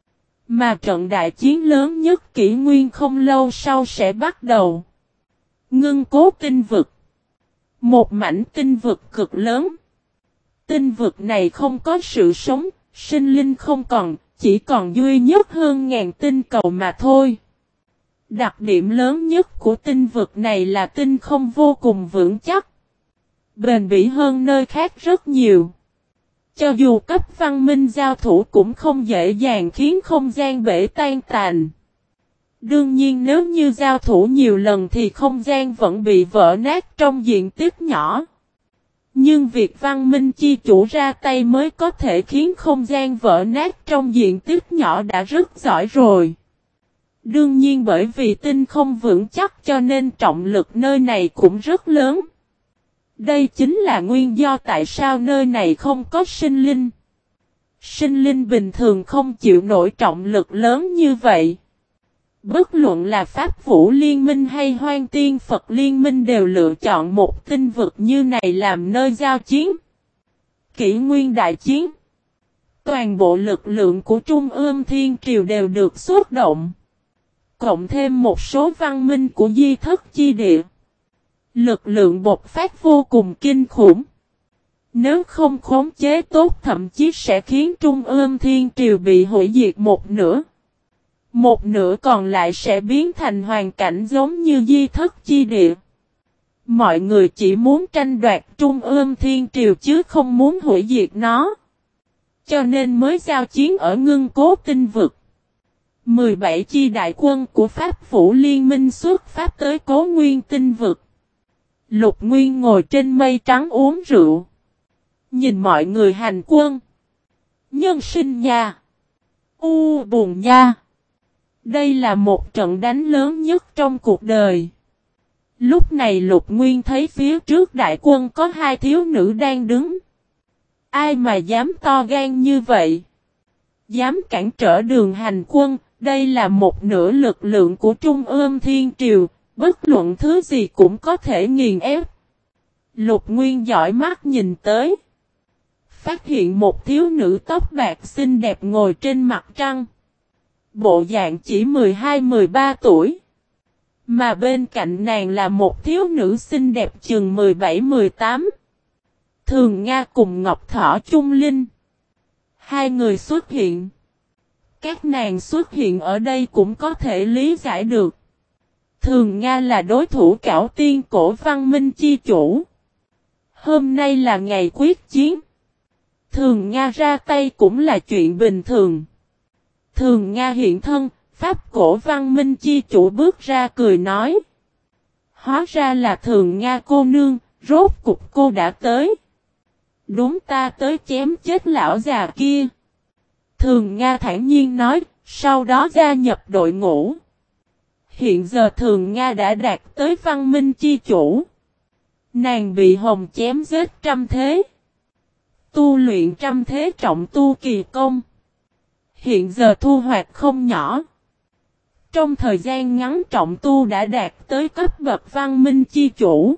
Mà trận đại chiến lớn nhất kỷ nguyên không lâu sau sẽ bắt đầu. Ngưng cố tinh vực. Một mảnh tinh vực cực lớn. Tinh vực này không có sự sống, sinh linh không còn, chỉ còn duy nhất hơn ngàn tinh cầu mà thôi. Đặc điểm lớn nhất của tinh vực này là tinh không vô cùng vững chắc. Bền bỉ hơn nơi khác rất nhiều. Cho dù cấp văn minh giao thủ cũng không dễ dàng khiến không gian bể tan tàn. Đương nhiên nếu như giao thủ nhiều lần thì không gian vẫn bị vỡ nát trong diện tích nhỏ. Nhưng việc văn minh chi chủ ra tay mới có thể khiến không gian vỡ nát trong diện tích nhỏ đã rất giỏi rồi. Đương nhiên bởi vì tinh không vững chắc cho nên trọng lực nơi này cũng rất lớn. Đây chính là nguyên do tại sao nơi này không có sinh linh. Sinh linh bình thường không chịu nổi trọng lực lớn như vậy. Bất luận là Pháp Vũ Liên Minh hay Hoang Tiên Phật Liên Minh đều lựa chọn một tinh vực như này làm nơi giao chiến. Kỷ nguyên đại chiến. Toàn bộ lực lượng của Trung ương Thiên Triều đều được xuất động. Cộng thêm một số văn minh của di thất chi địa. Lực lượng bộc phát vô cùng kinh khủng. Nếu không khống chế tốt thậm chí sẽ khiến Trung ương Thiên Triều bị hủy diệt một nửa. Một nửa còn lại sẽ biến thành hoàn cảnh giống như di thất chi địa. Mọi người chỉ muốn tranh đoạt Trung ương Thiên Triều chứ không muốn hủy diệt nó. Cho nên mới giao chiến ở ngưng cố tinh vực. 17 chi đại quân của Pháp Vũ Liên Minh xuất phát tới Cố Nguyên tinh vực. Lục Nguyên ngồi trên mây trắng uống rượu. Nhìn mọi người hành quân. Nhân sinh nha. Buồn nha. Đây là một trận đánh lớn nhất trong cuộc đời. Lúc này Lục Nguyên thấy phía trước đại quân có hai thiếu nữ đang đứng. Ai mà dám to gan như vậy? Dám cản trở đường hành quân, đây là một nửa lực lượng của Trung ương Thiên Triều, bất luận thứ gì cũng có thể nghiền ép. Lục Nguyên dõi mắt nhìn tới. Phát hiện một thiếu nữ tóc bạc xinh đẹp ngồi trên mặt trăng. Bộ dạng chỉ 12-13 tuổi. Mà bên cạnh nàng là một thiếu nữ xinh đẹp chừng 17-18. Thường Nga cùng Ngọc Thỏ Trung Linh. Hai người xuất hiện. Các nàng xuất hiện ở đây cũng có thể lý giải được. Thường Nga là đối thủ cảo tiên cổ văn minh chi chủ. Hôm nay là ngày quyết chiến. Thường Nga ra tay cũng là chuyện bình thường. Thường Nga hiện thân, Pháp cổ văn minh chi chủ bước ra cười nói. Hóa ra là Thường Nga cô nương, rốt cục cô đã tới. Đúng ta tới chém chết lão già kia. Thường Nga thản nhiên nói, sau đó gia nhập đội ngũ. Hiện giờ Thường Nga đã đạt tới văn minh chi chủ. Nàng bị Hồng chém giết trăm thế. Tu luyện trăm thế trọng tu kỳ công. Hiện giờ thu hoạch không nhỏ. Trong thời gian ngắn trọng tu đã đạt tới cấp bậc văn minh chi chủ.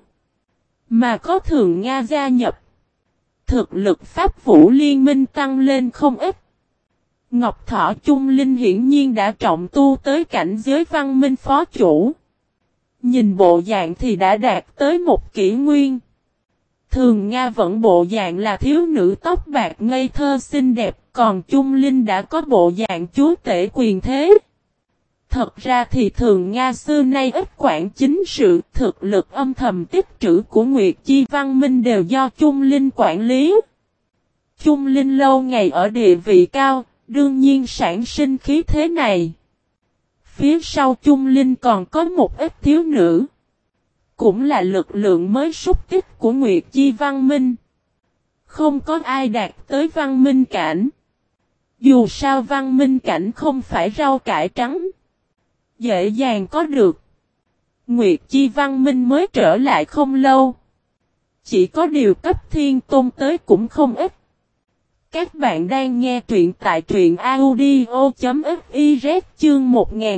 Mà có Thường Nga gia nhập. Thực lực Pháp Vũ Liên Minh tăng lên không ít. Ngọc Thọ Trung Linh hiển nhiên đã trọng tu tới cảnh giới văn minh phó chủ. Nhìn bộ dạng thì đã đạt tới một kỷ nguyên. Thường Nga vẫn bộ dạng là thiếu nữ tóc bạc ngây thơ xinh đẹp, còn Trung Linh đã có bộ dạng chúa tể quyền thế. Thật ra thì Thường Nga xưa nay ít quản chính sự, thực lực âm thầm tích trữ của Nguyệt Chi văn minh đều do Trung Linh quản lý. Trung Linh lâu ngày ở địa vị cao, đương nhiên sản sinh khí thế này. Phía sau Trung Linh còn có một ít thiếu nữ. Cũng là lực lượng mới súc tích của Nguyệt Chi văn minh. Không có ai đạt tới văn minh cảnh. Dù sao văn minh cảnh không phải rau cải trắng. Dễ dàng có được. Nguyệt Chi văn minh mới trở lại không lâu. Chỉ có điều cấp thiên tôn tới cũng không ít. Các bạn đang nghe truyện tại truyện audio.fiz chương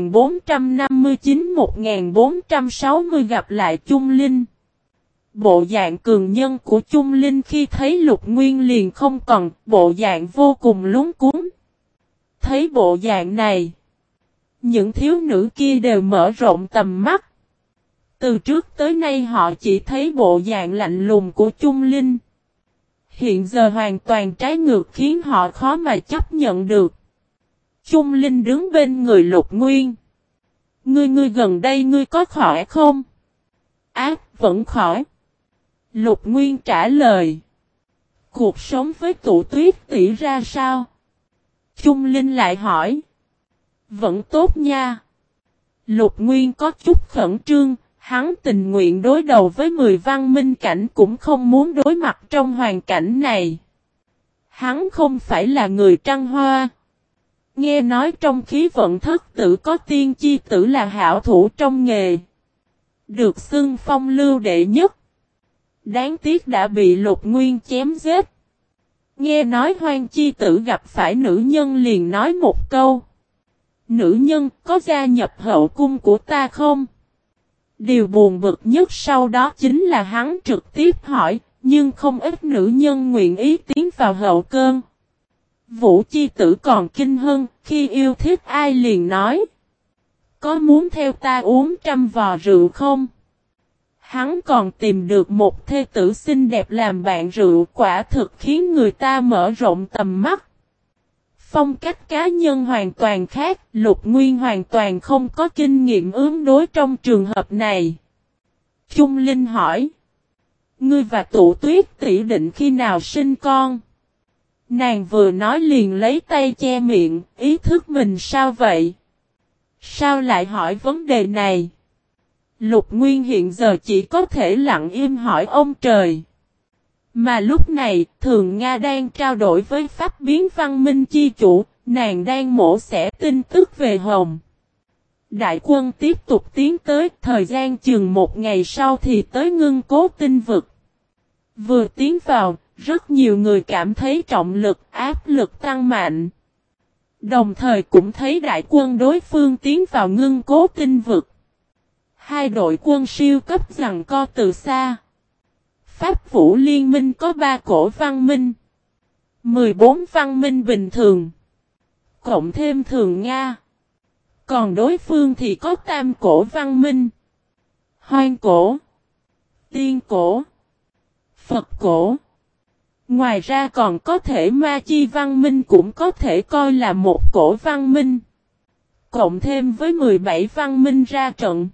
1459-1460 gặp lại Trung Linh. Bộ dạng cường nhân của Trung Linh khi thấy Lục Nguyên liền không còn, bộ dạng vô cùng lúng cuống. Thấy bộ dạng này, những thiếu nữ kia đều mở rộng tầm mắt. Từ trước tới nay họ chỉ thấy bộ dạng lạnh lùng của Trung Linh. Hiện giờ hoàn toàn trái ngược khiến họ khó mà chấp nhận được. Trung Linh đứng bên người Lục Nguyên. Ngươi gần đây ngươi có khỏe không? Vẫn khỏi. Lục Nguyên trả lời. Cuộc sống với Tụ Tuyết tỷ ra sao? Trung Linh lại hỏi. Vẫn tốt nha. Lục Nguyên có chút khẩn trương. Hắn tình nguyện đối đầu với 10 văn minh cảnh cũng không muốn đối mặt trong hoàn cảnh này. Hắn không phải là người trăng hoa. Nghe nói trong khí vận thất tử có tiên chi tử là hảo thủ trong nghề. Được xưng phong lưu đệ nhất. Đáng tiếc đã bị Lục Nguyên chém giết. Nghe nói Hoang chi tử gặp phải nữ nhân liền nói một câu. Nữ nhân có gia nhập hậu cung của ta không? Điều buồn bực nhất sau đó chính là hắn trực tiếp hỏi, nhưng không ít nữ nhân nguyện ý tiến vào hậu cơn. Vũ chi tử còn kinh hơn, khi yêu thích ai liền nói. Có muốn theo ta uống 100 vò rượu không? Hắn còn tìm được một thê tử xinh đẹp làm bạn rượu, quả thực khiến người ta mở rộng tầm mắt. Phong cách cá nhân hoàn toàn khác, Lục Nguyên hoàn toàn không có kinh nghiệm ứng đối trong trường hợp này. Trung Linh hỏi. Ngươi và Tụ Tuyết tỷ định khi nào sinh con? Nàng vừa nói liền lấy tay che miệng, ý thức mình sao vậy? Sao lại hỏi vấn đề này? Lục Nguyên hiện giờ chỉ có thể lặng im hỏi ông trời. Mà lúc này, Thường Nga đang trao đổi với Pháp Biến Văn Minh chi chủ, nàng đang mổ xẻ tin tức về Hồng. Đại quân tiếp tục tiến tới, thời gian chừng 1 ngày sau thì tới Ngưng Cố Tinh vực. Vừa tiến vào, rất nhiều người cảm thấy trọng lực, áp lực tăng mạnh. Đồng thời cũng thấy đại quân đối phương tiến vào Ngưng Cố Tinh vực. Hai đội quân siêu cấp giằng co từ xa. Pháp Vũ Liên minh có 3 cổ văn minh. 14 văn minh bình thường. Cộng thêm Thường Nga. Còn đối phương thì có tam cổ văn minh. Hoang cổ. Tiên cổ. Phật cổ. Ngoài ra còn có thể Ma Chi văn minh cũng có thể coi là một cổ văn minh. Cộng thêm với 17 văn minh ra trận.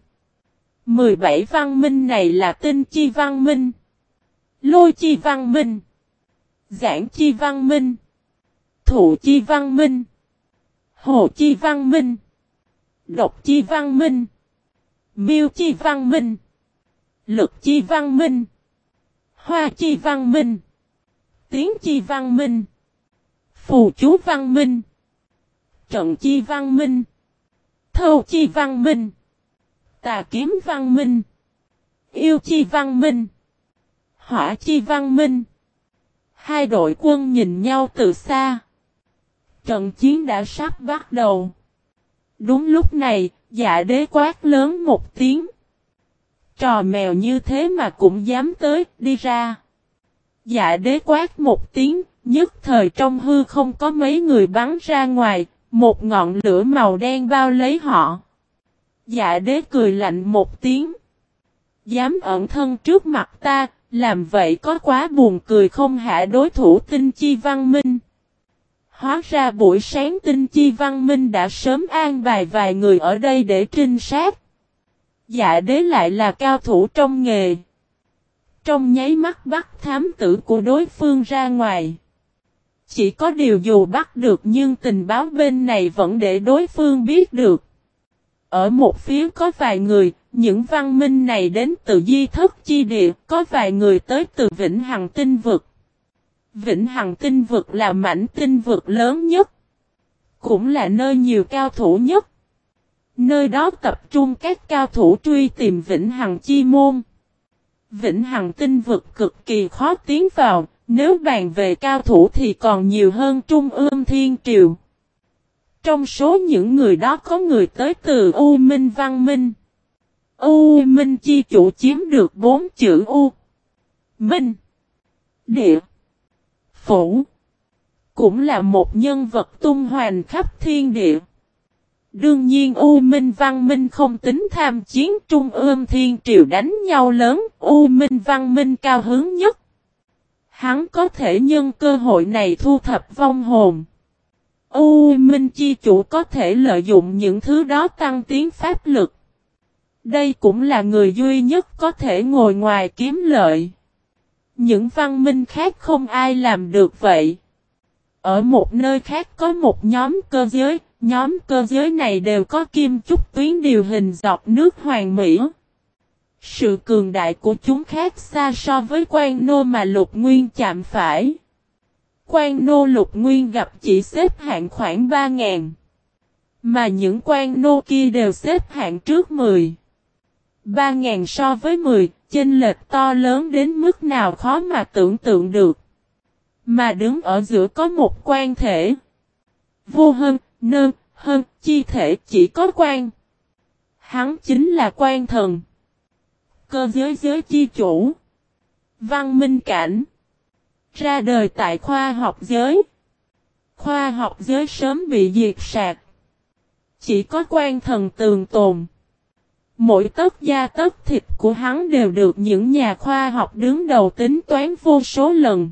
17 văn minh này là Tinh Chi văn minh. Lôi Chi văn minh. Giảng Chi văn minh. Thụ Chi văn minh. Hồ Chi văn minh. Độc Chi văn minh. Miêu Chi văn minh. Lực Chi văn minh. Hoa Chi văn minh. Tiến Chi văn minh. Phù Chú văn minh. Trận Chi văn minh. Thâu Chi văn minh. Tà Kiếm văn minh. Yêu Chi văn minh. Hỏa Chi văn minh. Hai đội quân nhìn nhau từ xa. Trận chiến đã sắp bắt đầu. Đúng lúc này, Dạ Đế quát lớn một tiếng. Trò mèo như thế mà cũng dám tới, đi ra. Dạ Đế quát một tiếng, nhất thời trong hư không có mấy người bắn ra ngoài, một ngọn lửa màu đen bao lấy họ. Dạ đế cười lạnh một tiếng. Dám ẩn thân trước mặt ta, làm vậy có quá buồn cười không hả? Đối thủ Tinh Chi Văn Minh. Hóa ra buổi sáng Tinh Chi Văn Minh đã sớm an bài vài người ở đây để trinh sát. Dạ đế lại là cao thủ trong nghề. Trong nháy mắt bắt thám tử của đối phương ra ngoài. Chỉ có điều dù bắt được nhưng tình báo bên này vẫn để đối phương biết được. Ở một phía có vài người, những văn minh này đến từ di thất chi địa, có vài người tới từ Vĩnh Hằng tinh vực. Vĩnh Hằng tinh vực là mảnh tinh vực lớn nhất, cũng là nơi nhiều cao thủ nhất. Nơi đó tập trung các cao thủ truy tìm Vĩnh Hằng chi môn. Vĩnh Hằng tinh vực cực kỳ khó tiến vào, nếu bàn về cao thủ thì còn nhiều hơn Trung Ương Thiên Triều. Trong số những người đó có người tới từ U Minh Văn Minh. U Minh chi chủ chiếm được 4 chữ U. Minh. Địa. Phủ. Cũng là một nhân vật tung hoành khắp thiên địa. Đương nhiên U Minh Văn Minh không tính tham chiến, Trung Ương Thiên Triều đánh nhau lớn, U Minh Văn Minh cao hứng nhất. Hắn có thể nhân cơ hội này thu thập vong hồn. U Minh chi chủ có thể lợi dụng những thứ đó tăng tiến pháp lực. Đây cũng là người duy nhất có thể ngồi ngoài kiếm lợi. Những văn minh khác không ai làm được vậy. Ở một nơi khác có một nhóm cơ giới này đều có kim chúc tuyến điều hình dọc nước Hoàng Mỹ. Sự cường đại của chúng khác xa so với Quan Nô mà Lục Nguyên chạm phải. Quan Nô Lục Nguyên gặp chỉ xếp hạng khoảng 3.000. Mà những Quan Nô kia đều xếp hạng trước 10. 3.000 so với 10, chênh lệch to lớn đến mức nào khó mà tưởng tượng được. Mà đứng ở giữa có một quan thể. Vô hơn, nơn, hơn, chi thể chỉ có quan. Hắn chính là quan thần. Cơ giới chi chủ. Văn minh cảnh. Ra đời tại khoa học giới. Khoa học giới sớm bị diệt sạc. Chỉ có quan thần tường tồn. Mỗi tấc da tấc thịt của hắn đều được những nhà khoa học đứng đầu tính toán vô số lần.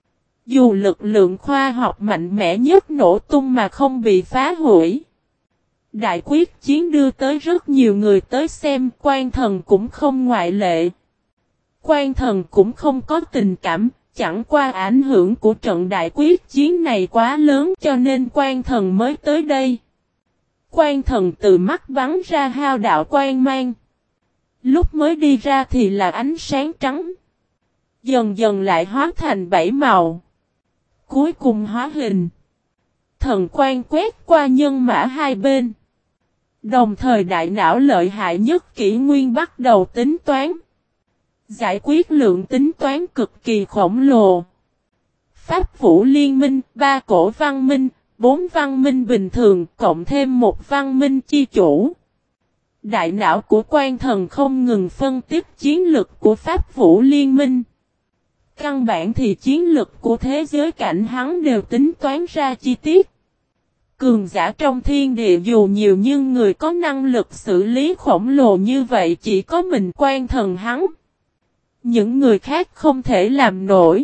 Dù lực lượng khoa học mạnh mẽ nhất nổ tung mà không bị phá hủy. Đại quyết chiến đưa tới rất nhiều người tới xem, quan thần cũng không ngoại lệ. Quan thần cũng không có tình cảm, chẳng qua ảnh hưởng của trận đại quyết chiến này quá lớn cho nên quan thần mới tới đây. Quan thần từ mắt bắn ra hao đạo quang mang. Lúc mới đi ra thì là ánh sáng trắng. Dần dần lại hóa thành 7 màu. Cuối cùng hóa hình. Thần quang quét qua nhân mã hai bên. Đồng thời đại não lợi hại nhất kỷ nguyên bắt đầu tính toán. Giải quyết lượng tính toán cực kỳ khổng lồ. Pháp Vũ Liên Minh, 3 cổ văn minh, 4 văn minh bình thường, cộng thêm một văn minh chi chủ. Đại não của quan thần không ngừng phân tích chiến lực của Pháp Vũ Liên Minh. Căn bản thì chiến lực của thế giới cảnh hắn đều tính toán ra chi tiết. Cường giả trong thiên địa dù nhiều nhưng người có năng lực xử lý khổng lồ như vậy chỉ có mình quan thần hắn. Những người khác không thể làm nổi.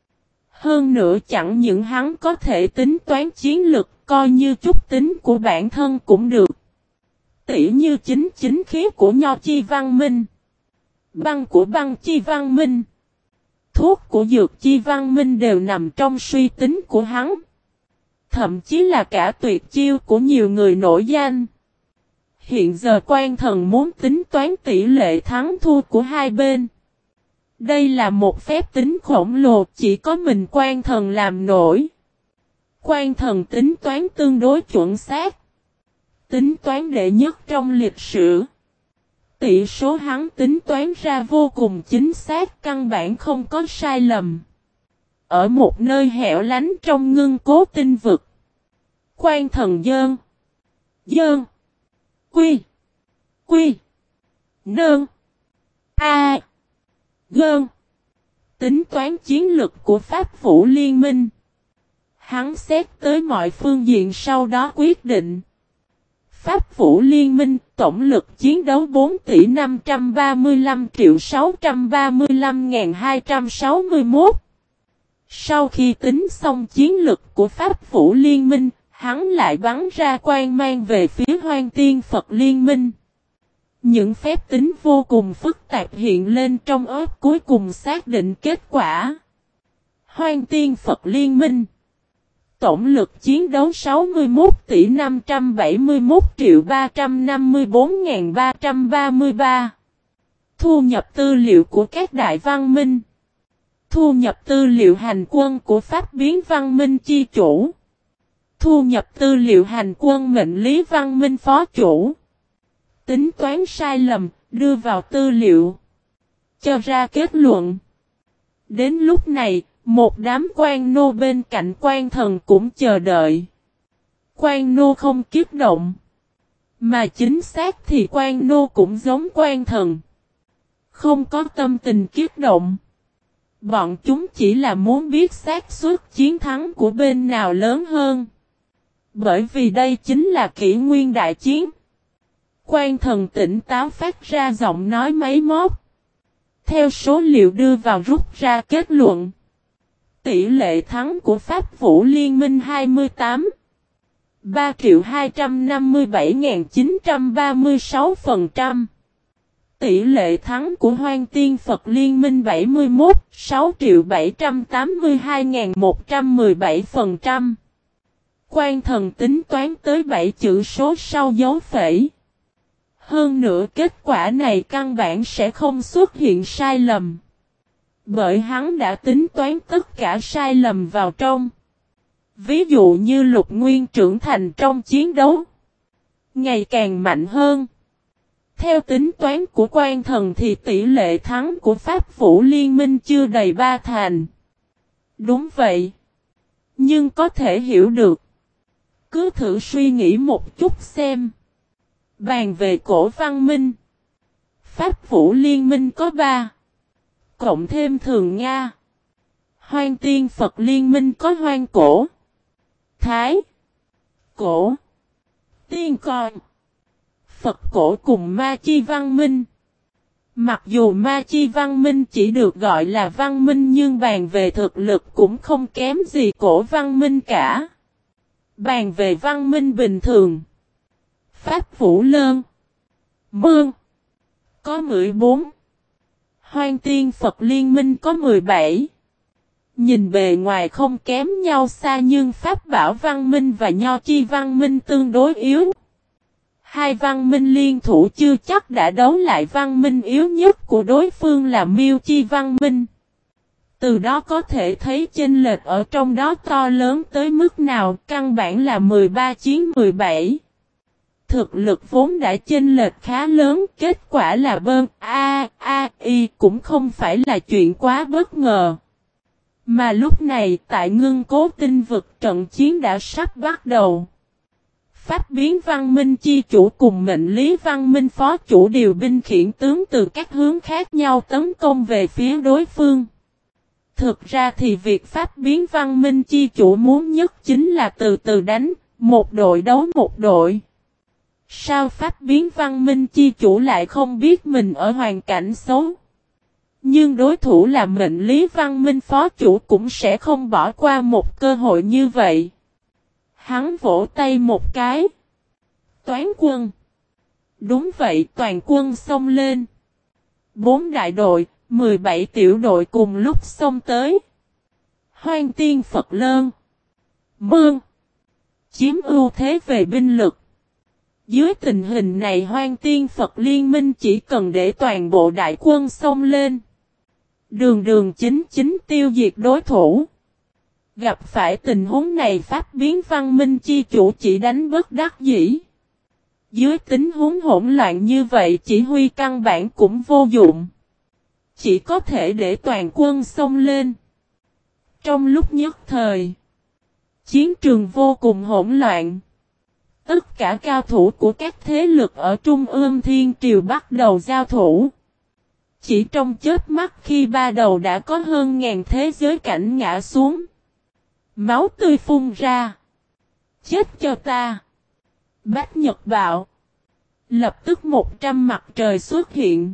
Hơn nữa chẳng những hắn có thể tính toán chiến lực, coi như chút tính của bản thân cũng được. Tỉ như chính khí của Nho Chi Văn Minh. Băng của Băng Chi Văn Minh. Thuốc của Dược Chi Văn Minh đều nằm trong suy tính của hắn. Thậm chí là cả tuyệt chiêu của nhiều người nổi danh. Hiện giờ quan thần muốn tính toán tỷ lệ thắng thua của hai bên. Đây là một phép tính khổng lồ chỉ có mình quan thần làm nổi. Quan thần tính toán tương đối chuẩn xác. Tính toán đệ nhất trong lịch sử. Tỷ số hắn tính toán ra vô cùng chính xác, căn bản không có sai lầm. Ở một nơi hẻo lánh trong ngưng cố tinh vực. Quan thần dơn. Quy. Nơn. A. Gơn. Tính toán chiến lực của Pháp Vũ Liên Minh. Hắn xét tới mọi phương diện sau đó quyết định. Pháp Vũ Liên Minh tổng lực chiến đấu 4 tỷ 535 triệu 635.261. Sau khi tính xong chiến lực của Pháp Vũ Liên Minh, hắn lại bắn ra quang mang về phía Hoang Tiên Phật Liên Minh. Những phép tính vô cùng phức tạp hiện lên trong óc, cuối cùng xác định kết quả. Hoang Tiên Phật Liên Minh tổng lực chiến đấu 61 tỷ 571 triệu 354.333. Thu nhập tư liệu của các đại văn minh. Thu nhập tư liệu hành quân của Pháp Biến Văn Minh chi chủ. Thu nhập tư liệu hành quân mệnh lý văn minh phó chủ. Tính toán sai lầm, đưa vào tư liệu. Cho ra kết luận. Đến lúc này, một đám quan nô bên cạnh quan thần cũng chờ đợi. Quan nô không kích động. Mà chính xác thì quan nô cũng giống quan thần. Không có tâm tình kích động. Bọn chúng chỉ là muốn biết xác suất chiến thắng của bên nào lớn hơn. Bởi vì đây chính là kỷ nguyên đại chiến. Quan thần tỉnh táo phát ra giọng nói máy móc. Theo số liệu đưa vào rút ra kết luận. Tỷ lệ thắng của Pháp Vũ Liên Minh 28. 3.257.936%. Tỷ lệ thắng của Hoang Tiên Phật Liên Minh 71. 6.782.117%. Quan thần tính toán tới 7 chữ số sau dấu phẩy. Hơn nữa kết quả này căn bản sẽ không xuất hiện sai lầm. Bởi hắn đã tính toán tất cả sai lầm vào trong. Ví dụ như Lục Nguyên trưởng thành trong chiến đấu. Ngày càng mạnh hơn. Theo tính toán của quan thần thì tỷ lệ thắng của Pháp Vũ Liên Minh chưa đầy 3 thành. Đúng vậy. Nhưng có thể hiểu được. Cứ thử suy nghĩ một chút xem. Bàn về cổ văn minh. Pháp Vũ Liên Minh có 3. Cộng thêm Thường Nga. Hoang Tiên Phật Liên Minh có Hoang Cổ. Thái. Cổ. Tiên Con. Phật Cổ cùng Ma Chi Văn Minh. Mặc dù Ma Chi Văn Minh chỉ được gọi là văn minh nhưng bàn về thực lực cũng không kém gì cổ văn minh cả. Bàn về văn minh bình thường. Pháp Vũ Lơn. Mương. Có 14. Hoang Tiên Phật Liên Minh có 17. Nhìn bề ngoài không kém nhau xa nhưng Pháp Bảo Văn Minh và Nho Chi Văn Minh tương đối yếu. Hai văn minh liên thủ chưa chắc đã đấu lại văn minh yếu nhất của đối phương là Miêu Chi Văn Minh. Từ đó có thể thấy chênh lệch ở trong đó to lớn tới mức nào, căn bản là 13 chiến 17. Thực lực vốn đã chênh lệch khá lớn, kết quả là bơn y cũng không phải là chuyện quá bất ngờ. Mà lúc này tại Ngưng Cố Tinh Vực trận chiến đã sắp bắt đầu. Pháp Biến Văn Minh chi chủ cùng mệnh lý Văn Minh phó chủ điều binh khiển tướng từ các hướng khác nhau tấn công về phía đối phương. Thực ra thì việc Pháp Biến Văn Minh chi chủ muốn nhất chính là từ từ đánh, một đội đấu một đội. Sao Pháp Biến Văn Minh chi chủ lại không biết mình ở hoàn cảnh xấu? Nhưng đối thủ là mệnh lý Văn Minh phó chủ cũng sẽ không bỏ qua một cơ hội như vậy. Hắn vỗ tay một cái. Toán quân. Đúng vậy, toàn quân xông lên. 4 đại đội, 17 tiểu đội cùng lúc xông tới. Hoang Tiên Phật Lơn. Mương. Chiếm ưu thế về binh lực. Dưới tình hình này Hoang Tiên Phật Liên Minh chỉ cần để toàn bộ đại quân xông lên. Đường chính tiêu diệt đối thủ. Gặp phải tình huống này Pháp Biến Văn Minh chi chủ chỉ đánh bất đắc dĩ. Dưới tình huống hỗn loạn như vậy chỉ huy căn bản cũng vô dụng. Chỉ có thể để toàn quân xông lên. Trong lúc nhất thời, chiến trường vô cùng hỗn loạn. Tất cả cao thủ của các thế lực ở Trung ương Thiên Triều bắt đầu giao thủ. Chỉ trong chớp mắt khi ba đầu đã có hơn ngàn thế giới cảnh ngã xuống. Máu tươi phun ra. Chết cho ta. Bách Nhật bạo. Lập tức 100 mặt trời xuất hiện.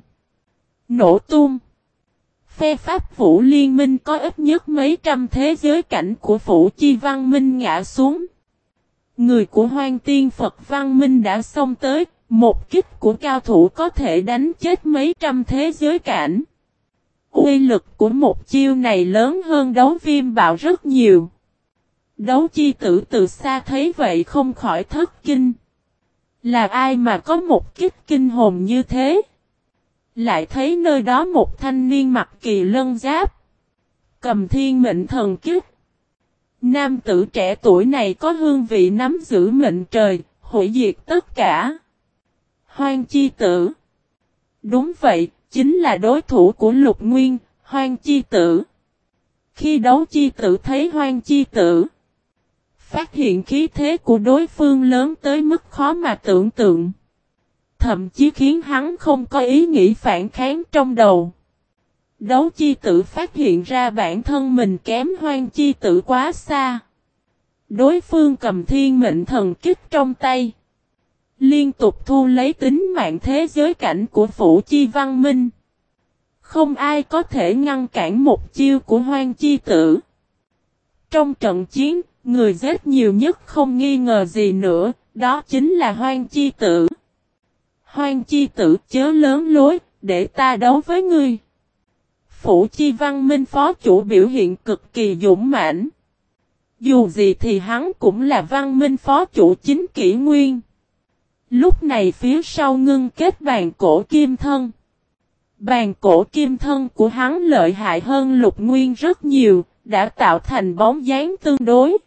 Nổ tung. Phe Pháp Vũ Liên Minh có ít nhất mấy trăm thế giới cảnh của Phủ Chi Văn Minh ngã xuống. Người của Hoang Tiên Phật Văn Minh đã xông tới, một kích của cao thủ có thể đánh chết mấy trăm thế giới cảnh. Uy lực của một chiêu này lớn hơn đấu viêm bạo rất nhiều. Đấu chi tử từ xa thấy vậy không khỏi thất kinh. Là ai mà có một kích kinh hồn như thế? Lại thấy nơi đó một thanh niên mặc kỳ lân giáp, cầm thiên mệnh thần kích. Nam tử trẻ tuổi này có hương vị nắm giữ mệnh trời, hủy diệt tất cả. Hoang chi tử. Đúng vậy, chính là đối thủ của Lục Nguyên, Hoang chi tử. Khi đấu chi tử thấy Hoang chi tử, phát hiện khí thế của đối phương lớn tới mức khó mà tưởng tượng. Thậm chí khiến hắn không có ý nghĩ phản kháng trong đầu. Đấu chi tử phát hiện ra bản thân mình kém Hoang chi tử quá xa. Đối phương cầm thiên mệnh thần kích trong tay, liên tục thu lấy tính mạng thế giới cảnh của Phủ Chi Văn Minh. Không ai có thể ngăn cản một chiêu của Hoang chi tử. Trong trận chiến, người giết nhiều nhất không nghi ngờ gì nữa, đó chính là Hoang chi tử. Hoang chi tử chớ lớn lối, để ta đấu với ngươi. Phủ Chi Văn Minh phó chủ biểu hiện cực kỳ dũng mãnh. Dù gì thì hắn cũng là Văn Minh phó chủ chính kỷ nguyên. Lúc này phía sau ngưng kết bàn cổ kim thân. Bàn cổ kim thân của hắn lợi hại hơn Lục Nguyên rất nhiều, đã tạo thành bóng dáng tương đối.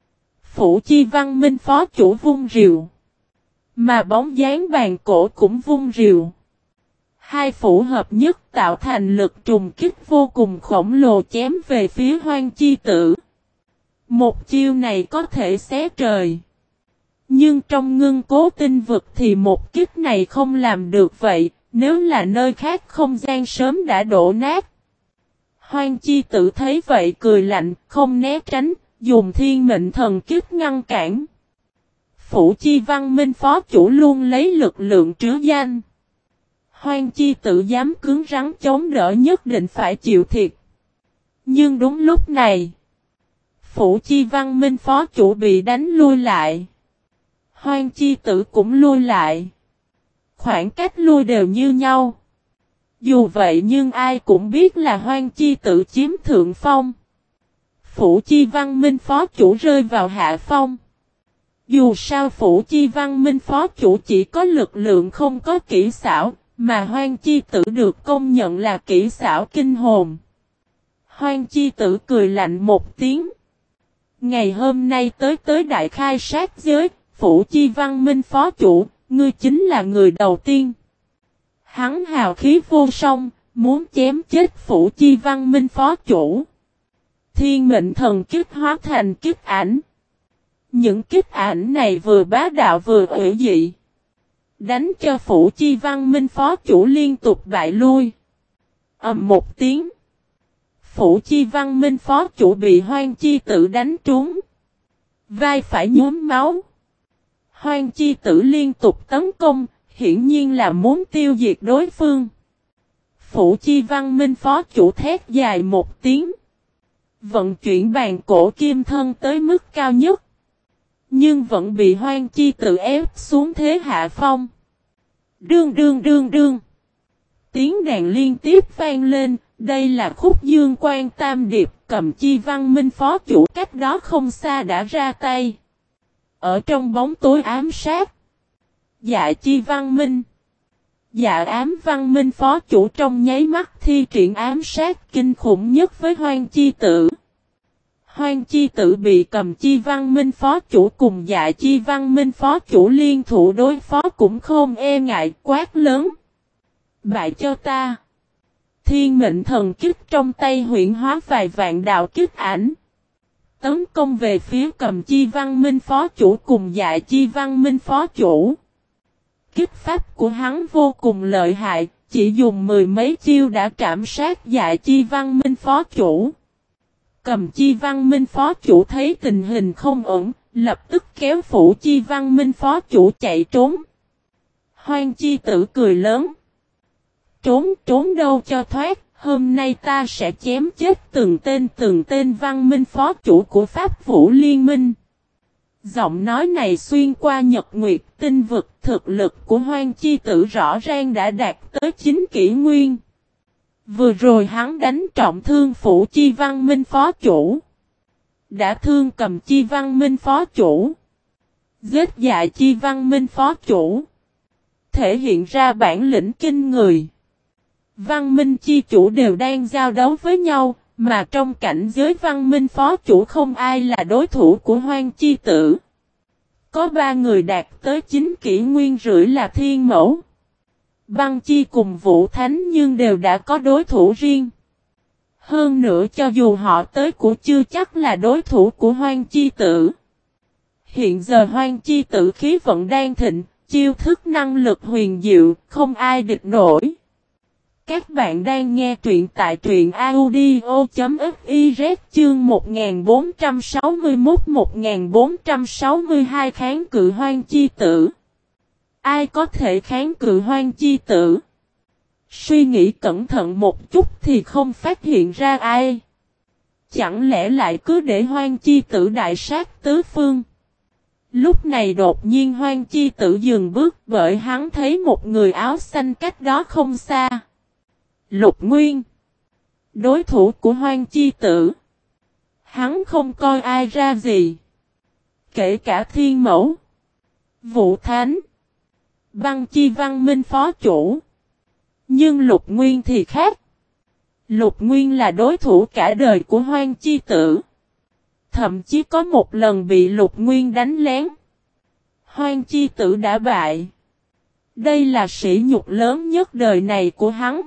Phủ Chi Văn Minh phó chủ vung rìu, mà bóng dáng bàn cổ cũng vung rìu. Hai phủ hợp nhất tạo thành lực trùng kích vô cùng khổng lồ chém về phía Hoang chi tử. Một chiêu này có thể xé trời. Nhưng trong ngưng cố tinh vực thì một kích này không làm được vậy, nếu là nơi khác không gian sớm đã đổ nát. Hoang chi tử thấy vậy cười lạnh, không né tránh, dùng thiên mệnh thần kích ngăn cản. Phủ Chi Văn Minh phó chủ luôn lấy lực lượng trứ danh. Hoang chi tử dám cứng rắn chống đỡ nhất định phải chịu thiệt. Nhưng đúng lúc này, Phủ Chi Văn Minh phó chủ bị đánh lui lại. Hoang chi tử cũng lui lại. Khoảng cách lui đều như nhau. Dù vậy nhưng ai cũng biết là Hoang chi tử chiếm thượng phong. Phủ Chi Văn Minh phó chủ rơi vào hạ phong. Dù sao Phủ Chi Văn Minh phó chủ chỉ có lực lượng không có kỹ xảo, mà Hoang chi tử được công nhận là kỹ xảo kinh hồn. Hoang chi tử cười lạnh một tiếng. Ngày hôm nay tới đại khai sát giới, Phủ Chi Văn Minh phó chủ, ngươi chính là người đầu tiên. Hắn hào khí vô song, muốn chém chết Phủ Chi Văn Minh phó chủ. Thiên mệnh thần kích hóa thành kích ảnh. Những kích ảnh này vừa bá đạo vừa ủy dị, đánh cho Phủ Chi Văn Minh phó chủ liên tục bại lui. Ầm một tiếng, Phủ Chi Văn Minh phó chủ bị Hoang chi tử đánh trúng. Vai phải nhuốm máu. Hoang chi tử liên tục tấn công, hiển nhiên là muốn tiêu diệt đối phương. Phủ Chi Văn Minh phó chủ thét dài một tiếng, vận chuyển bàn cổ kim thân tới mức cao nhất. Nhưng vẫn bị Hoang chi tử ép xuống thế hạ phong. Đương đương đương đương. Tiếng đàn liên tiếp vang lên, đây là khúc dương quan tam điệp, Cầm Chi Văn Minh phó chủ cách đó không xa đã ra tay. Ở trong bóng tối ám sát, Dạ Chi Văn Minh, Dạ Ám Văn Minh phó chủ trong nháy mắt thi triển ám sát kinh khủng nhất với Hoang chi tử. Hoang chi tử bị Cầm Chi Văn Minh phó chủ cùng Dạ Chi Văn Minh phó chủ liên thủ đối phó cũng không e ngại, quát lớn. Bại cho ta. Thiên mệnh thần kích trong tay huyện hóa vài vạn đạo kích ảnh. Tấn công về phía Cầm Chi Văn Minh phó chủ cùng Dạ Chi Văn Minh phó chủ. Kích pháp của hắn vô cùng lợi hại, chỉ dùng mười mấy chiêu đã trảm sát Dạ Chi Văn Minh phó chủ. Cầm Chi Văn Minh phó chủ thấy tình hình không ổn, lập tức kéo Phủ Chi Văn Minh phó chủ chạy trốn. Hoang Chi Tử cười lớn. Trốn đâu cho thoát, hôm nay ta sẽ chém chết từng tên Văn Minh phó chủ của Pháp Vũ Liên Minh. Giọng nói này xuyên qua nhật nguyệt tinh vực, thực lực của Hoang Chi Tử rõ ràng đã đạt tới 9 kỷ nguyên. Vừa rồi hắn đánh trọng thương Phủ Chi Văn Minh phó chủ. Đã thương Cầm Chi Văn Minh phó chủ. Giết Dạ Chi Văn Minh phó chủ. Thể hiện ra bản lĩnh kinh người. Văn Minh chi chủ đều đang giao đấu với nhau, mà trong cảnh giới Văn Minh phó chủ không ai là đối thủ của Hoang Chi Tử. Có 3 người đạt tới 9 kỷ nguyên rưỡi là Thiên Mẫu, Băng Chi cùng Vũ Thánh, nhưng đều đã có đối thủ riêng. Hơn nữa cho dù họ tới cũng chưa chắc là đối thủ của Hoang Chi Tử. Hiện giờ Hoang Chi Tử khí vận đang thịnh, chiêu thức năng lực huyền diệu, không ai địch nổi. Các bạn đang nghe truyện tại truyện audio.fiz chương 1461-1462 kháng cự Hoang Chi Tử. Ai có thể kháng cự Hoang Chi Tử? Suy nghĩ cẩn thận một chút thì không phát hiện ra ai. Chẳng lẽ lại cứ để Hoang Chi Tử đại sát tứ phương? Lúc này đột nhiên Hoang Chi Tử dừng bước bởi hắn thấy một người áo xanh cách đó không xa. Lục Nguyên, đối thủ của Hoang Chi Tử. Hắn không coi ai ra gì. Kể cả Thiên Mẫu, Vũ Thánh, Băng Chi Văn Minh phó chủ. Nhưng Lục Nguyên thì khác. Lục Nguyên là đối thủ cả đời của Hoang Chi Tử. Thậm chí có một lần bị Lục Nguyên đánh lén. Hoang Chi Tử đã bại. Đây là sỉ nhục lớn nhất đời này của hắn.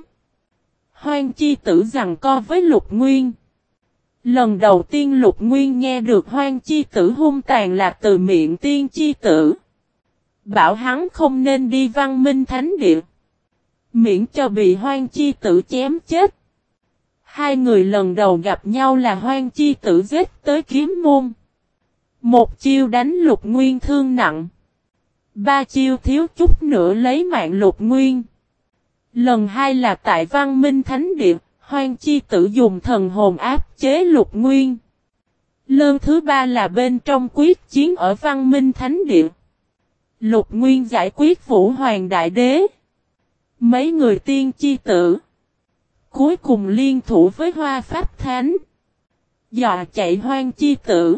Hoang Chi Tử giằng co với Lục Nguyên. Lần đầu tiên Lục Nguyên nghe được Hoang Chi Tử hung tàn là từ miệng Tiên Chi Tử. Bảo hắn không nên đi Văn Minh Thánh Địa, miễn cho bị Hoang Chi Tử chém chết. Hai người lần đầu gặp nhau là Hoang Chi Tử giết tới kiếm môn. Một chiêu đánh Lục Nguyên thương nặng. 3 chiêu thiếu chút nữa lấy mạng Lục Nguyên. Lần 2 là tại Văn Minh Thánh Địa, Hoang Chi Tử dùng thần hồn áp chế Lục Nguyên. Lần thứ 3 là bên trong quyết chiến ở Văn Minh Thánh Địa. Lục Nguyên giải quyết Vũ Hoàng Đại Đế. Mấy người Tiên Chi Tử cuối cùng liên thủ với Hoa Pháp Thánh, dọa chạy Hoang Chi Tử.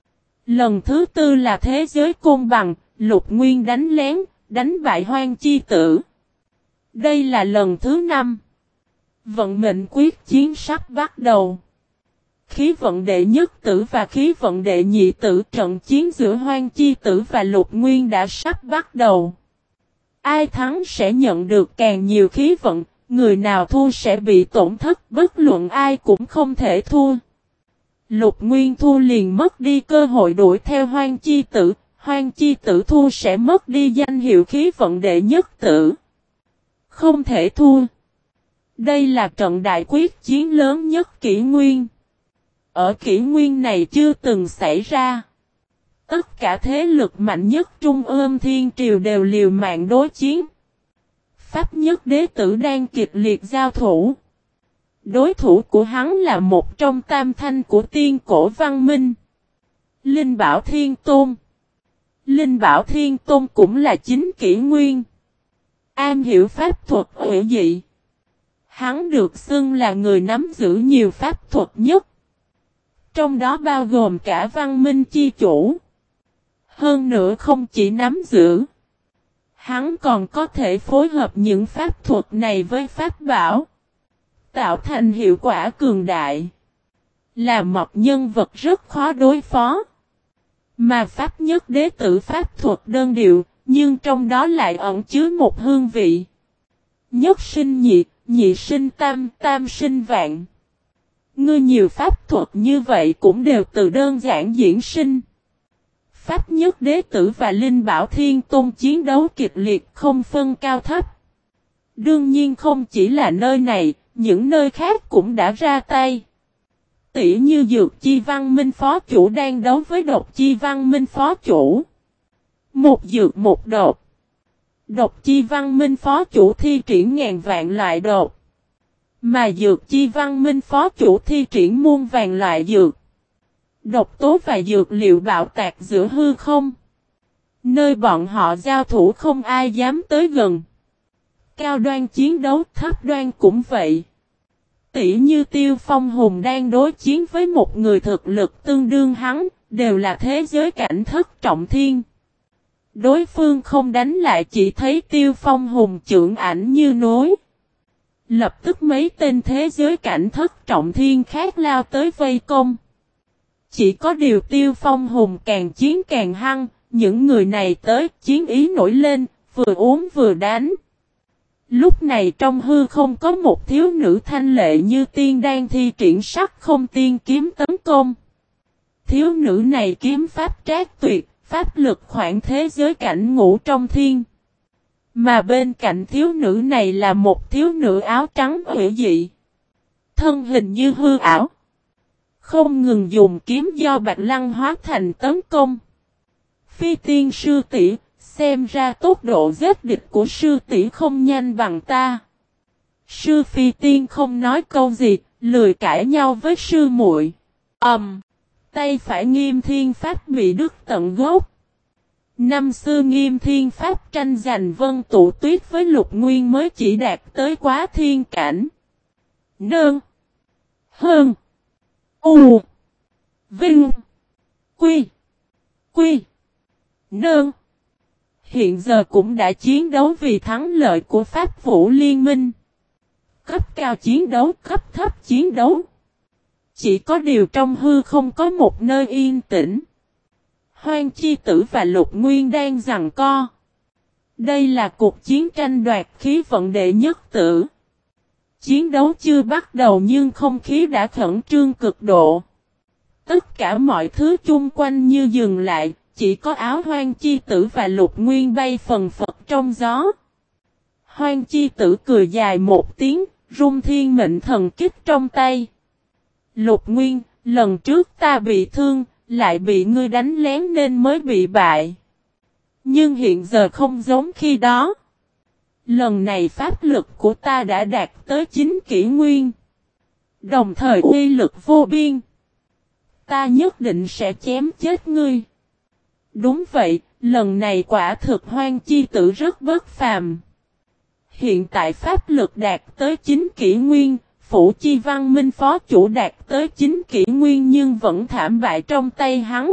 Lần thứ 4 là thế giới côn bằng, Lục Nguyên đánh lén, đánh bại Hoang Chi Tử. Đây là lần thứ 5. Vận mệnh quyết chiến sắp bắt đầu. Khí vận đệ nhất tử và khí vận đệ nhị tử, trận chiến giữa Hoang Chi Tử và Lục Nguyên đã sắp bắt đầu. Ai thắng sẽ nhận được càng nhiều khí vận, người nào thua sẽ bị tổn thất, bất luận ai cũng không thể thua. Lục Nguyên thua liền mất đi cơ hội đuổi theo Hoang Chi Tử, Hoang Chi Tử thua sẽ mất đi danh hiệu khí vận đệ nhất tử. Không thể thua. Đây là trận đại quyết chiến lớn nhất kỷ nguyên. Ở kỷ nguyên này chưa từng xảy ra. Tất cả thế lực mạnh nhất Trung ương Thiên Triều đều liều mạng đối chiến. Pháp Nhất Đế Tử đang kịch liệt giao thủ. Đối thủ của hắn là một trong tam thanh của tiên cổ văn minh, Linh Bảo Thiên Tôn. Linh Bảo Thiên Tôn cũng là 9 kỷ nguyên. Am hiểu pháp thuật hủy dị. Hắn được xưng là người nắm giữ nhiều pháp thuật nhất. Trong đó bao gồm cả văn minh chi chủ. Hơn nữa không chỉ nắm giữ, hắn còn có thể phối hợp những pháp thuật này với pháp bảo, tạo thành hiệu quả cường đại. Là một nhân vật rất khó đối phó. Mà Pháp Nhất Đế Tử pháp thuật đơn điệu, nhưng trong đó lại ẩn chứa một hương vị. Nhất sinh nhị, nhị sinh tam, tam sinh vạn. Ngươi nhiều pháp thuật như vậy cũng đều từ đơn giản diễn sinh. Pháp Nhất Đế Tử và Linh Bảo Thiên Tôn chiến đấu kịch liệt không phân cao thấp. Đương nhiên không chỉ là nơi này, những nơi khác cũng đã ra tay. Tỉ như Dược Chi Văn Minh phó chủ đang đấu với Độc Chi Văn Minh phó chủ. Một dược một độc. Độc Chi Văn Minh phó chủ thi triển ngàn vạn loại độc. Mà Dược Chi Văn Minh phó chủ thi triển muôn vàn loại dược. Độc tố và dược liệu bạo tạc giữa hư không. Nơi bọn họ giao thủ không ai dám tới gần. Cao đoan chiến đấu, thấp đoan cũng vậy. Tỉ như Tiêu Phong Hùng đang đối chiến với một người thực lực tương đương hắn, đều là thế giới cảnh thất trọng thiên. Đối phương không đánh lại, chỉ thấy Tiêu Phong Hùng chưởng ảnh như núi. Lập tức mấy tên thế giới cảnh thất trọng thiên khác lao tới vây công. Chỉ có điều Tiêu Phong Hùng càng chiến càng hăng, những người này tới chiến ý nổi lên, vừa uống vừa đánh. Lúc này trong hư không có một thiếu nữ thanh lệ như tiên đang thi triển sắc không tiên kiếm tấn công. Thiếu nữ này kiếm pháp trác tuyệt, pháp lực khoảng thế giới cảnh ngũ trong thiên. Mà bên cạnh thiếu nữ này là một thiếu nữ áo trắng hủy dị. Thân hình như hư ảo. Không ngừng dùng kiếm do Bạch Lăng hóa thành tấn công. Phi tiên sư tỷ, xem ra tốc độ giết địch của sư tỷ không nhanh bằng ta. Sư Phi tiên không nói câu gì, lười cãi nhau với sư muội. Tay phải Nghiêm Thiên Pháp bị đứt tận gốc. Năm xưa Nghiêm Thiên Pháp tranh giành Vân Tụ Tuyết với Lục Nguyên mới chỉ đạt tới quá thiên cảnh. Nương. Hơn. U. Vinh. Quy. Quy. Nương. Hiện giờ cũng đã chiến đấu vì thắng lợi của Pháp Vũ Liên Minh. Cấp cao chiến đấu, cấp thấp chiến đấu. Chỉ có điều trong hư không có một nơi yên tĩnh. Hoang Chi Tử và Lục Nguyên đang giằng co. Đây là cuộc chiến tranh đoạt khí vận đệ nhất tử. Chiến đấu chưa bắt đầu nhưng không khí đã khẩn trương cực độ. Tất cả mọi thứ chung quanh như dừng lại, chỉ có áo Hoang Chi Tử và Lục Nguyên bay phần phật trong gió. Hoang Chi Tử cười dài một tiếng, rung thiên mệnh thần kích trong tay. Lục Nguyên, lần trước ta bị thương, lại bị ngươi đánh lén nên mới bị bại. Nhưng hiện giờ không giống khi đó. Lần này pháp lực của ta đã đạt tới 9 kỷ nguyên. Đồng thời uy lực vô biên. Ta nhất định sẽ chém chết ngươi. Đúng vậy, lần này quả thực Hoang Chi Tử rất bất phàm. Hiện tại pháp lực đạt tới 9 kỷ nguyên. Phủ Chi Văn Minh phó chủ đạt tới 9 kỷ nguyên nhưng vẫn thảm bại trong tay hắn.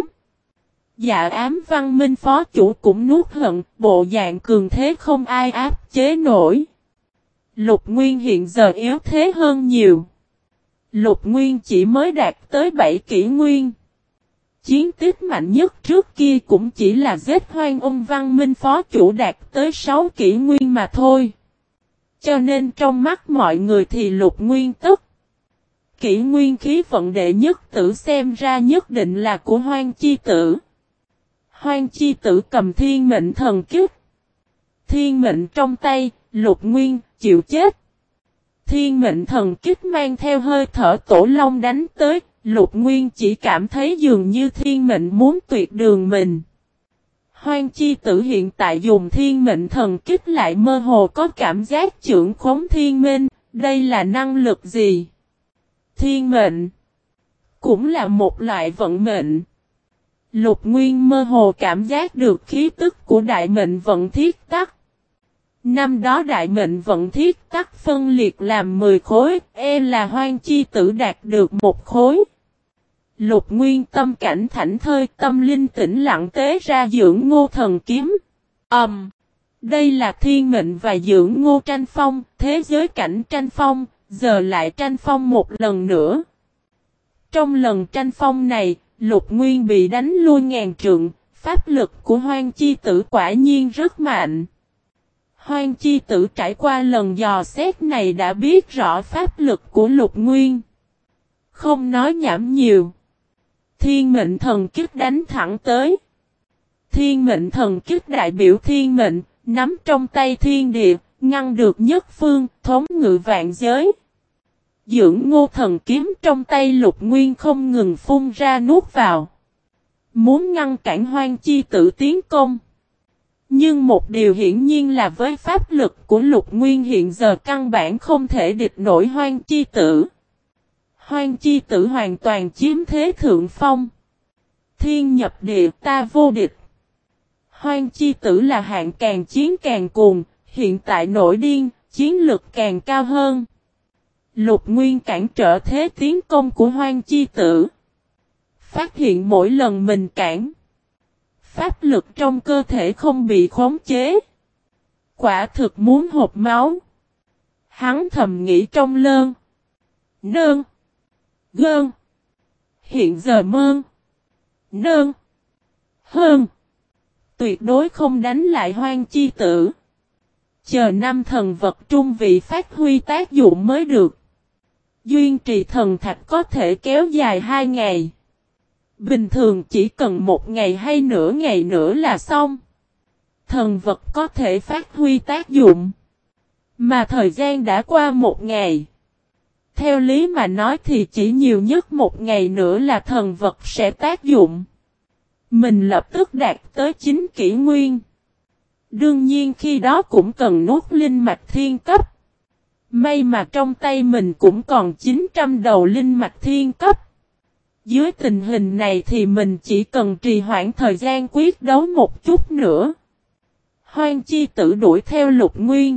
Dạ Ám Văn Minh phó chủ cũng nuốt hận, bộ dạng cường thế không ai áp chế nổi. Lục Nguyên hiện giờ yếu thế hơn nhiều. Lục Nguyên chỉ mới đạt tới 7 kỷ nguyên. Chiến tích mạnh nhất trước kia cũng chỉ là giết Hoang Ung Văn Minh phó chủ đạt tới 6 kỷ nguyên mà thôi. Cho nên trong mắt mọi người thì Lục Nguyên tức. Kỷ nguyên khí vận đệ nhất tử xem ra nhất định là của Hoang Chi Tử. Hoang Chi Tử cầm thiên mệnh thần kích. Thiên mệnh trong tay, Lục Nguyên, chịu chết. Thiên mệnh thần kích mang theo hơi thở tổ long đánh tới, Lục Nguyên chỉ cảm thấy dường như thiên mệnh muốn tuyệt đường mình. Hoang Chi Tử hiện tại dùng thiên mệnh thần kích lại mơ hồ có cảm giác trưởng khống thiên mệnh, đây là năng lực gì? Thiên mệnh cũng là một loại vận mệnh. Lục Nguyên mơ hồ cảm giác được khí tức của đại mệnh vận thiết tắc. Năm đó đại mệnh vận thiết tắc phân liệt làm 10 khối, là Hoang Chi Tử đạt được một khối. Lục Nguyên tâm cảnh thảnh thơi, tâm linh tĩnh lặng tế ra dưỡng ngô thần kiếm. Đây là thiên mệnh và dưỡng ngô tranh phong, thế giới cảnh tranh phong, giờ lại tranh phong một lần nữa. Trong lần tranh phong này, Lục Nguyên bị đánh lui ngàn trượng, pháp lực của Hoang Chi Tử quả nhiên rất mạnh. Hoang Chi Tử trải qua lần dò xét này đã biết rõ pháp lực của Lục Nguyên. Không nói nhảm nhiều. Thiên mệnh thần kích đánh thẳng tới. Thiên mệnh thần kích đại biểu thiên mệnh, nắm trong tay thiên địa, ngăn được nhất phương, thống ngự vạn giới. Dưỡng ngô thần kiếm trong tay Lục Nguyên không ngừng phun ra nuốt vào. Muốn ngăn cản Hoang Chi Tử tiến công. Nhưng một điều hiển nhiên là với pháp lực của Lục Nguyên hiện giờ căn bản không thể địch nổi Hoang Chi Tử. Hoang Chi Tử hoàn toàn chiếm thế thượng phong. Thiên nhập địa ta vô địch. Hoang Chi Tử là hạng càng chiến càng cuồng, hiện tại nổi điên, chiến lực càng cao hơn. Lục Nguyên cản trở thế tiến công của Hoang Chi Tử. Phát hiện mỗi lần mình cản, pháp lực trong cơ thể không bị khống chế. Quả thực muốn hộc máu. Hắn thầm nghĩ trong lơn. Nơn. Gơn. Hiện giờ mơn. Nơn. Hơn. Tuyệt đối không đánh lại Hoang Chi Tử. Chờ năm thần vật trung vị phát huy tác dụng mới được. Duyên trì thần thạch có thể kéo dài 2 ngày. Bình thường chỉ cần 1 ngày hay nửa ngày nữa là xong. Thần vật có thể phát huy tác dụng. Mà thời gian đã qua 1 ngày. Theo lý mà nói thì chỉ nhiều nhất 1 ngày nữa là thần vật sẽ tác dụng. Mình lập tức đạt tới 9 kỷ nguyên. Đương nhiên khi đó cũng cần nuốt linh mạch thiên cấp. May mà trong tay mình cũng còn 900 đầu linh mạch thiên cấp. Dưới tình hình này thì mình chỉ cần trì hoãn thời gian quyết đấu một chút nữa. Hoang Chi Tử đuổi theo Lục Nguyên.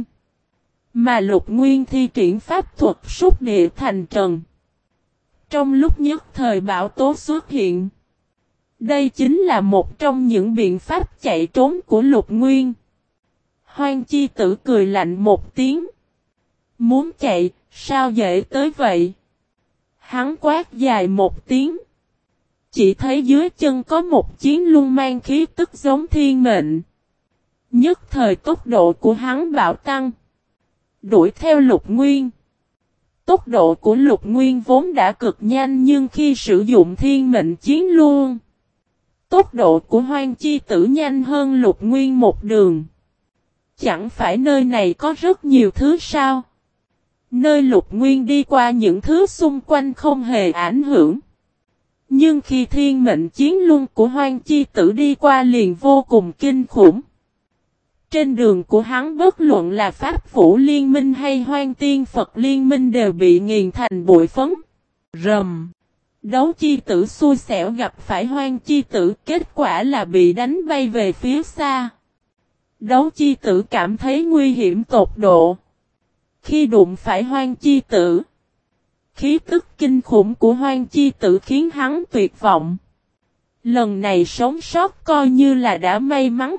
Mà Lục Nguyên thi triển pháp thuật xúc địa thành trần. Trong lúc nhất thời bão tố xuất hiện. Đây chính là một trong những biện pháp chạy trốn của Lục Nguyên. Hoang Chi Tử cười lạnh một tiếng. Muốn chạy, sao dễ tới vậy? Hắn quát dài một tiếng. Chỉ thấy dưới chân có một chiến luân mang khí tức giống thiên mệnh. Nhất thời tốc độ của hắn bạo tăng. Đuổi theo Lục Nguyên. Tốc độ của Lục Nguyên vốn đã cực nhanh nhưng khi sử dụng thiên mệnh chiến luân. Tốc độ của Hoang Chi Tử nhanh hơn Lục Nguyên một đường. Chẳng phải nơi này có rất nhiều thứ sao? Nơi Lục Nguyên đi qua những thứ xung quanh không hề ảnh hưởng. Nhưng khi thiên mệnh chiến luân của Hoang Chi Tử đi qua liền vô cùng kinh khủng. Trên đường của hắn bất luận là Pháp Vũ Liên Minh hay Hoang Tiên Phật Liên Minh đều bị nghiền thành bụi phấn. Rầm. Đấu Chi Tử xui xẻo gặp phải Hoang Chi Tử, kết quả là bị đánh bay về phía xa. Đấu Chi Tử cảm thấy nguy hiểm tột độ. Khi đụng phải Hoang Chi Tử, khí tức kinh khủng của Hoang Chi Tử khiến hắn tuyệt vọng. Lần này sống sót coi như là đã may mắn.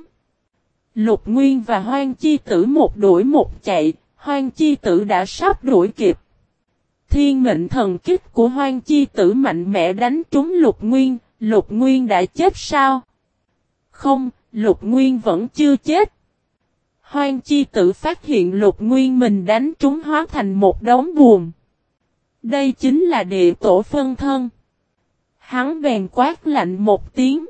Lục Nguyên và Hoang Chi Tử một đuổi một chạy, Hoang Chi Tử đã sắp đuổi kịp. Thiên mệnh thần kích của Hoang Chi Tử mạnh mẽ đánh trúng Lục Nguyên đã chết sao? Không, Lục Nguyên vẫn chưa chết. Hoang Chi Tử phát hiện Lục Nguyên mình đánh trúng hóa thành một đống buồn. Đây chính là địa tổ phân thân. Hắn bèn quát lạnh một tiếng.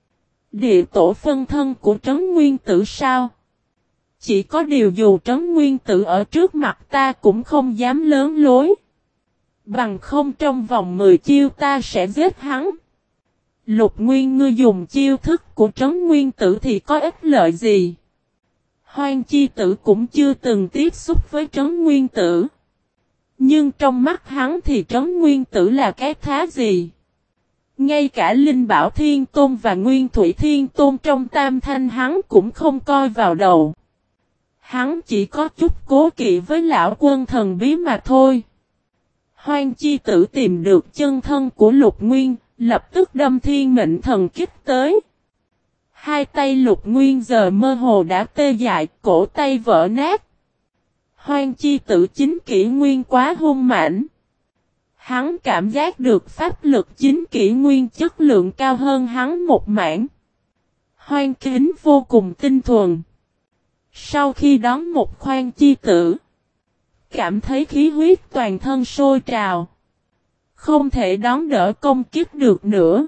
Địa tổ phân thân của Trấn Nguyên Tử sao? Chỉ có điều dù Trấn Nguyên Tử ở trước mặt ta cũng không dám lớn lối. Bằng không trong vòng 10 chiêu ta sẽ giết hắn. Lục Nguyên ngươi dùng chiêu thức của Trấn Nguyên Tử thì có ích lợi gì? Hoang Chi Tử cũng chưa từng tiếp xúc với Trấn Nguyên Tử. Nhưng trong mắt hắn thì Trấn Nguyên Tử là cái thá gì? Ngay cả Linh Bảo Thiên Tôn và Nguyên Thủy Thiên Tôn trong Tam Thanh hắn cũng không coi vào đầu. Hắn chỉ có chút cố kỵ với lão quân thần bí mà thôi. Hoang Chi Tử tìm được chân thân của Lục Nguyên, lập tức đâm thiên mệnh thần kích tới. Hai tay Lục Nguyên giờ mơ hồ đã tê dại, cổ tay vỡ nát. Hoang Chi Tử chính kỷ nguyên quá hung mãnh. Hắn cảm giác được pháp lực chính kỷ nguyên chất lượng cao hơn hắn một mảng. Hoang Kính vô cùng tinh thuần. Sau khi đón một Hoang Chi Tử, cảm thấy khí huyết toàn thân sôi trào. Không thể đón đỡ công kích được nữa.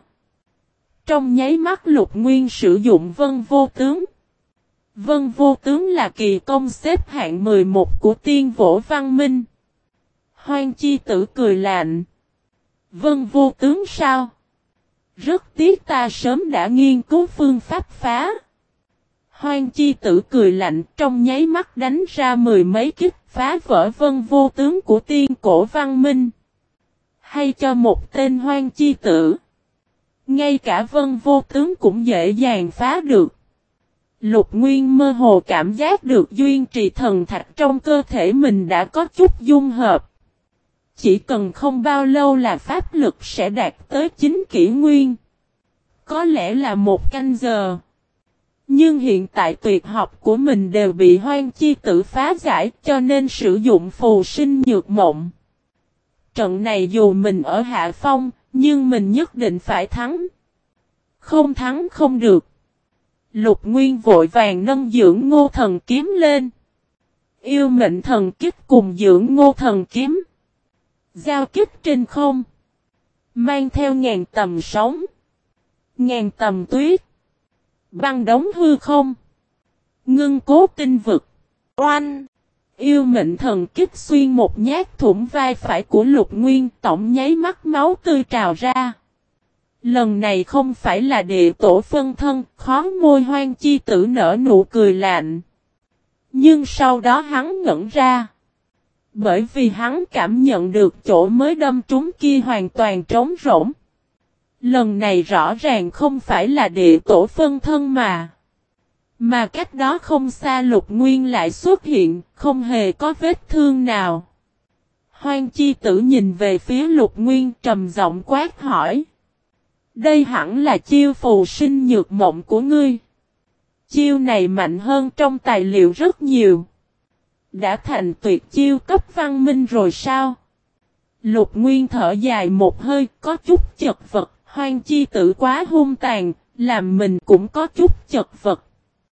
Trong nháy mắt Lục Nguyên sử dụng Vân Vô Tướng. Vân Vô Tướng là kỳ công xếp hạng 11 của Tiên Võ Văn Minh. Hoang chi tử cười lạnh. Vân vô tướng sao? Rất tiếc ta sớm đã nghiên cứu phương pháp phá. Hoang chi tử cười lạnh trong nháy mắt đánh ra mười mấy kích phá vỡ vân vô tướng của tiên cổ văn minh. Hay cho một tên hoang chi tử. Ngay cả vân vô tướng cũng dễ dàng phá được. Lục Nguyên mơ hồ cảm giác được duyên trì thần thạch trong cơ thể mình đã có chút dung hợp. Chỉ cần không bao lâu là pháp lực sẽ đạt tới 9 kỷ nguyên. Có lẽ là 1 canh giờ. Nhưng hiện tại tuyệt học của mình đều bị hoang chi tử phá giải cho nên sử dụng phù sinh nhược mộng. Trận này dù mình ở hạ phong, nhưng mình nhất định phải thắng. Không thắng không được. Lục Nguyên vội vàng nâng dưỡng ngô thần kiếm lên. Yêu mệnh thần kích cùng dưỡng ngô thần kiếm. Giao kích trên không. Mang theo ngàn tầm sóng. Ngàn tầm tuyết. Băng đóng hư không. Ngưng cố tinh vực. Oanh. Yêu mệnh thần kích xuyên một nhát thủng vai phải của Lục Nguyên tổng nháy mắt máu tươi trào ra. Lần này không phải là địa tổ phân thân, khó môi hoang chi tử nở nụ cười lạnh. Nhưng sau đó hắn ngẩn ra. Bởi vì hắn cảm nhận được chỗ mới đâm trúng kia hoàn toàn trống rỗng. Lần này rõ ràng không phải là địa tổ phân thân mà. Mà cách đó không xa Lục Nguyên lại xuất hiện, không hề có vết thương nào. Hoang chi tử nhìn về phía Lục Nguyên trầm giọng quát hỏi. Đây hẳn là chiêu phù sinh nhược mộng của ngươi. Chiêu này mạnh hơn trong tài liệu rất nhiều. Đã thành tuyệt chiêu cấp văn minh rồi sao? Lục Nguyên thở dài một hơi có chút chật vật. Hoang chi tử quá hung tàn, làm mình cũng có chút chật vật.